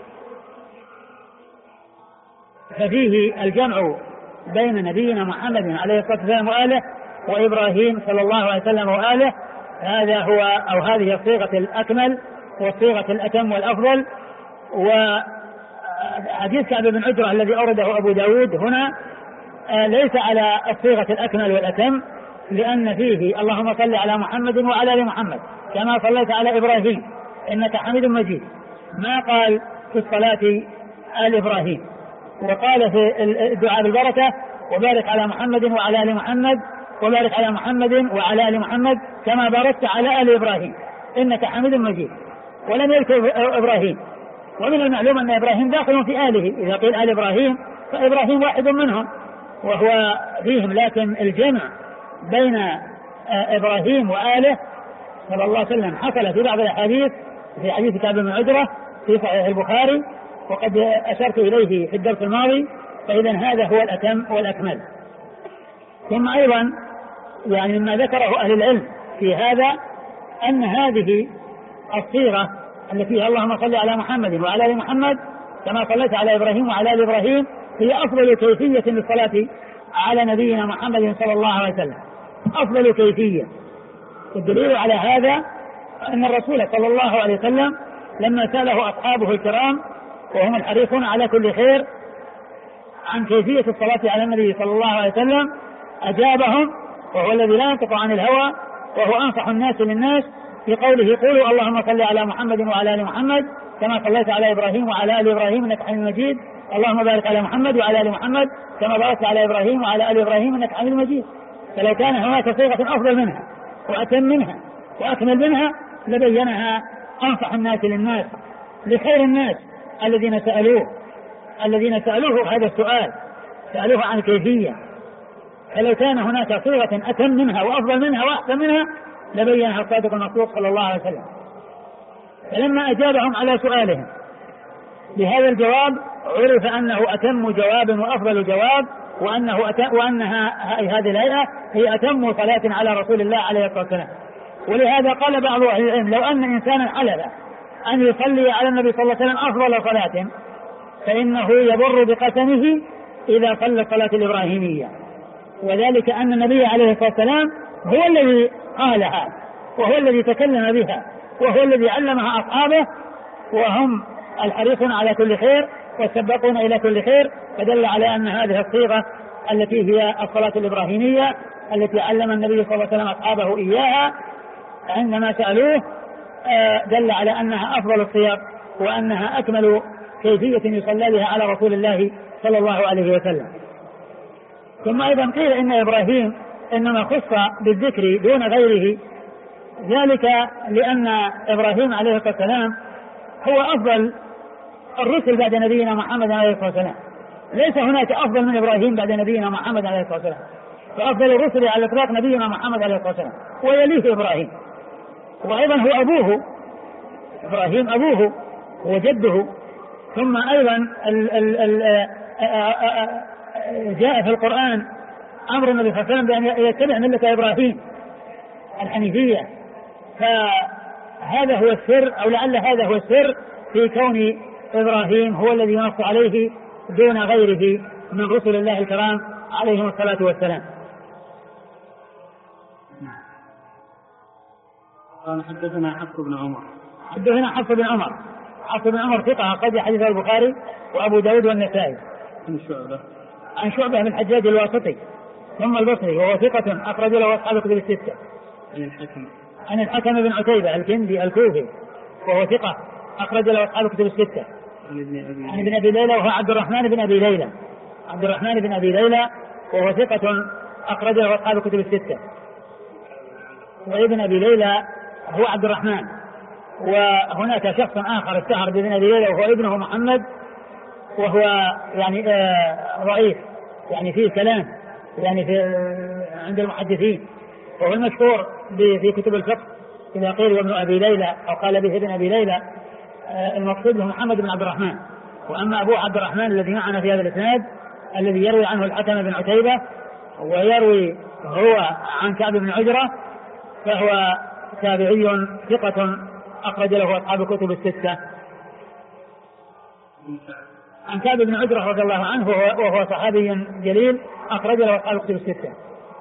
ففيه الجمع بين نبينا محمد عليه الصلاة والسلام وآله وإبراهيم صلى الله عليه وسلم وآله. هذا هو أو هذه الصيغة الأكمل والصيغة الأتم والأفضل. وحديث كعب بن عجرة الذي أورده أبو داود هنا ليس على الصيغة الأكمل والأتم، لأن فيه اللهم صل على محمد وعلى آل محمد كما صليت على إبراهيم إنك حميد مجيد، ما قال في الصلاة آل إبراهيم، وقال في الدعاء بالبركة وبارك على محمد وعلى آل محمد وبارك على محمد وعلى آل محمد كما باركت على آل إبراهيم إنك حميد مجيد، ولم يذكر إبراهيم. ومن المعلوم أن إبراهيم داخل في آله، إذا قيل آل إبراهيم فإبراهيم واحد منهم وهو فيهم، لكن الجمع بين إبراهيم وآله صلى الله عليه وسلم حصل في بعض الأحاديث، في حديث كعب بن عجرة في صحيح البخاري وقد أشرت إليه في الدرس الماضي، فإذا هذا هو الأتم والأكمل. ثم أيضا يعني مما ذكره أهل العلم في هذا أن هذه الصيغة التي اللهم صل على محمد وعلى آل محمد كما صليت على إبراهيم وعلى آل إبراهيم هي أفضل كيفية للصلاة على نبينا محمد صلى الله عليه وسلم، أفضل كيفية. والدليل على هذا أن الرسول صلى الله عليه وسلم لما سأله أصحابه الكرام وهم الحريصون على كل خير عن كيفية الصلاة على النبي صلى الله عليه وسلم أجابهم، وهو الذي لا ينطق عن الهوى وهو أنصح الناس للناس، في قوله قولوا اللهم صل على محمد وعلى آل محمد كما صليت على إبراهيم وعلى آل إبراهيم إنك حميد مجيد، اللهم بارك على محمد وعلى آل محمد كما باركت على إبراهيم وعلى آل إبراهيم إنك حميد مجيد. فلو كان هناك صيغة أفضل منها وأتم منها وأكمل منها لبينها أنصح الناس للناس لخير الناس الذين سألوه هذا السؤال، سألوه عن الكيفية. فلو كان هناك صيغة أتم منها وأفضل منها وأحسن منها لبينها الصادق المصدوق صلى الله عليه وسلم. فلما أجابهم على سؤالهم بهذا الجواب عرف أنه أتم جواب وأفضل جواب، وأنها هذه الهيئة هي أتم صلاة على رسول الله عليه الصلاة والسلام. ولهذا قال بعض أهل العلم لو أن إنسانا حلف أن يصلي على النبي صلى الله عليه وسلم أفضل صلاة فإنه يبر بقسمه إذا صلى الصلاة الإبراهيمية، وذلك أن النبي عليه الصلاة والسلام هو الذي قالها وهو الذي تكلم بها وهو الذي علمها أصحابه، وهم الحريصون على كل خير والسبقون إلى كل خير. فدل على أن هذه الصيغة التي هي الصلاة الإبراهيمية التي علم النبي صلى الله عليه وسلم أصحابه إياها عندما سألوه دل على أنها أفضل الصيغ وأنها أكمل كيفية يصلى بها على رسول الله صلى الله عليه وسلم. ثم أيضا قيل إن إبراهيم إنما خص بالذكر دون غيره، ذلك لأن إبراهيم عليه الصلاة والسلام هو أفضل الرسل بعد نبينا محمد عليه الصلاة والسلام، ليس هناك أفضل من إبراهيم بعد نبينا محمد عليه الصلاة والسلام، فأفضل الرسل على إطلاق نبينا محمد عليه الصلاة والسلام ويليه إبراهيم، وأيضا هو أبوه إبراهيم أبوه هو جده. ثم أيضا جاء في القرآن أمر النبي صلى الله عليه وسلم بأن يتبع ملة إبراهيم الحنيفية. فهذا هو السر، أو لعل هذا هو السر في كون إبراهيم هو الذي ينص عليه دون غيره من رسل الله الكرام عليهم الصلاة والسلام. قال حدثنا حفص بن عمر. حدثنا حفص بن عمر. حفص بن عمر ثقة أخرج حديث البخاري وأبو داود والنسائي. عن شعبة بن الحجاج الواسطي ثم البصري وهو ثقة أخرج له أصحاب الكتب الستة. عن الحكم بن عتيبة الكندي الكوفي وهو ثقة أخرج له أصحاب الكتب الستة. عن ابن أبي ليلى وهو عبد الرحمن بن أبي ليلى. عبد الرحمن بن أبي ليلى وهو ثقة أخرج له أصحاب الكتب الستة. وابن أبي ليلى هو عبد الرحمن، وهناك شخص آخر اشتهر بابن أبي ليلى وهو ابنه محمد، وهو يعني ضعيف، يعني فيه كلام يعني في عند المحدثين، وهو المشهور في كتب الفقه إذا قيل ابن أبي ليلى أو قال به ابن أبي ليلى المقصود به محمد بن عبد الرحمن. وأما أبو عبد الرحمن الذي معنا في هذا الإسناد الذي يروي عنه الحكم بن عتيبة ويروي هو عن كعب بن عجرة فهو تابعي ثقة أخرج له أصحاب الكتب الستة. عن كعب بن عجرة رضي الله عنه وهو صحابي جليل أخرج له أصحاب الكتب الستة.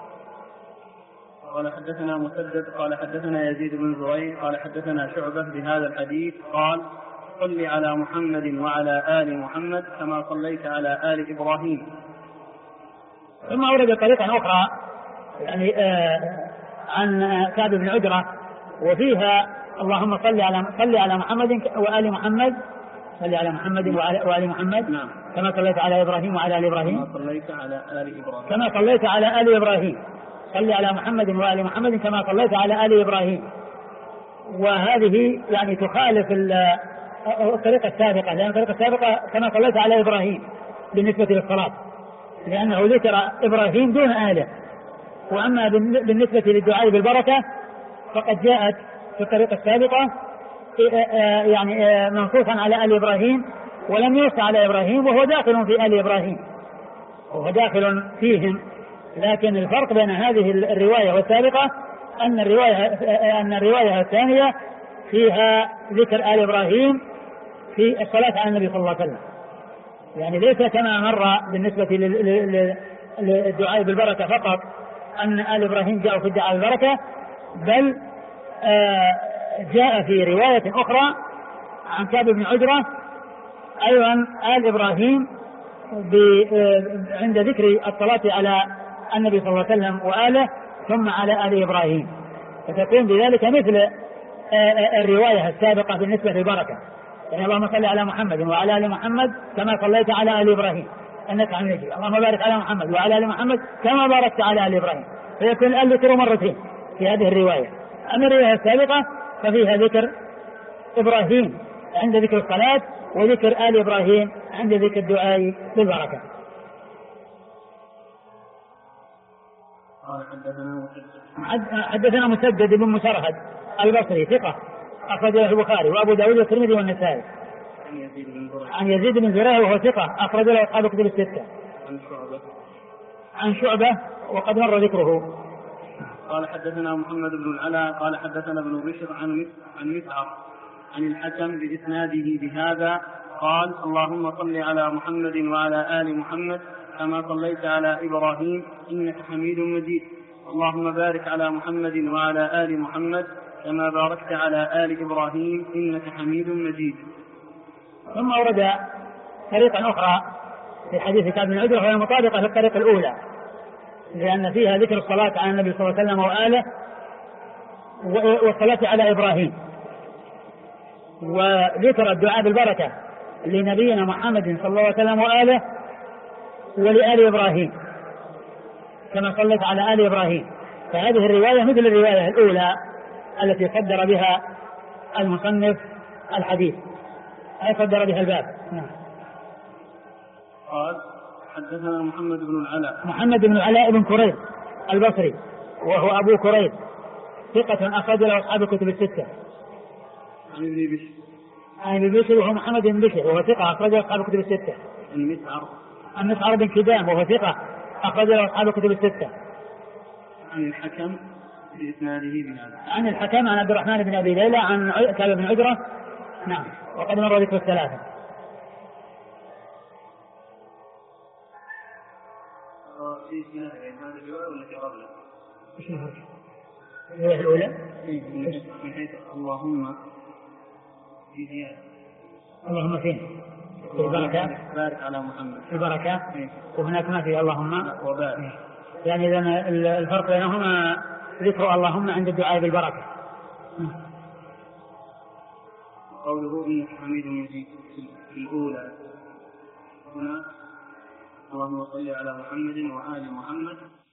قال حدثنا مسدد قال حدثنا يزيد بن زريع قال حدثنا شعبة بهذا الحديث قال صل على محمد وعلى آل محمد كما صليت على آل إبراهيم. ثم أورد طريقا أخرى يعني عن كعب بن عجرة وفيها اللهم صل على محمد وآل محمد، صل على محمد وآل محمد كما صليت على إبراهيم وعلى آل إبراهيم كما صليت على آل إبراهيم كما صليت على آل إبراهيم، صل على محمد وآل محمد كما صليت على آل إبراهيم. وهذه يعني تخالف الطريقة السابقة، لأن الطريقة السابقة كما صليت على إبراهيم بالنسبة للصلاة، لأنه ذكر إبراهيم دون آله. وأما بالنسبة للدعاء بالبركة فقد جاءت في الطريقة السابقة يعني منصوصا على آل إبراهيم ولم ينص على إبراهيم، وهو داخل في آل إبراهيم وهو داخل فيهم. لكن الفرق بين هذه الرواية والسابقة أن الرواية الثانية فيها ذكر آل إبراهيم في الصلاة على النبي صلى الله عليه وسلم، يعني ليس كما مر بالنسبة للدعاء بالبركة فقط أن آل إبراهيم جاءوا في الدعاء بالبركة، بل جاء في رواية أخرى عن كعب بن عجرة أيضا آل إبراهيم عند ذكر الصلاة على النبي صلى الله عليه وسلم وآله ثم على آل إبراهيم، فتكون بذلك مثل الرواية السابقة بالنسبة للبركة، يعني اللهم صل على محمد وعلى آل محمد كما صليت على آل إبراهيم أنك حميد مجيد، اللهم بارك على محمد وعلى آل محمد كما باركت على آل إبراهيم، فيكون الآل ذكر مرتين في هذه الرواية. أما الرواية السابقة ففيها ذكر إبراهيم عند ذكر الصلاة وذكر آل إبراهيم عند ذكر الدعاء بالبركة. حدثنا مسدد بن مسرهد البصري ثقة أخرج له البخاري وأبو داود والترمذي والنسائي. عن يزيد بن زريع وهو ثقة أخرج له أصحاب الكتب الستة. عن شعبة وقد مر ذكره. قال حدثنا محمد بن العلاء قال حدثنا ابن بشر عن مسعر عن الحكم بإسناده بهذا قال اللهم صل على محمد وعلى آل محمد كما صليت على إبراهيم إنك حميد مجيد، اللهم بارك على محمد وعلى آل محمد كما باركت على آل إبراهيم إنك حميد مجيد. ثم أورد طريقا أخرى في حديث كعب بن عجرة وهي مطابقة للطريقة الأولى، لأن فيها ذكر الصلاة على النبي صلى الله عليه وسلم وآله والصلاة على إبراهيم، وذكر الدعاء بالبركة لنبينا محمد صلى الله عليه وسلم وآله ولآل إبراهيم كما صلت على آل إبراهيم. فهذه الرواية مثل الرواية الأولى التي صدر بها المصنف الحديث، أي صدر بها الباب. قال حدثنا محمد بن العلاء بن كريب البصري وهو أبو كريب ثقة أخرج له أصحاب الكتب الستة. عن ابي بشر وهو محمد بن بشر وهو ثقة أخرجه أصحاب الكتب الستة. عن مسعر بن كدام وهو ثقة أخرجه أصحاب الكتب الستة. عن الحكم بإسناده بهذا. عن الحكم عن عبد الرحمن بن أبي ليلى عن كعب بن عجرة. نعم. وقد مر ذكر الثلاثة. في إسناد هذا الرواية والتي قبله. الرواية الأولى من حيث اللهم في زيادة. اللهم فين؟ في البركات. بارك على محمد. في البركات. وهناك ما في اللهم وبارك. يعني إذن الفرق بينهما ذكر اللهم عند الدعاء بالبركة. قوله إنك حميد مجيد في الأولى هنا اللهم صل على محمد وآل محمد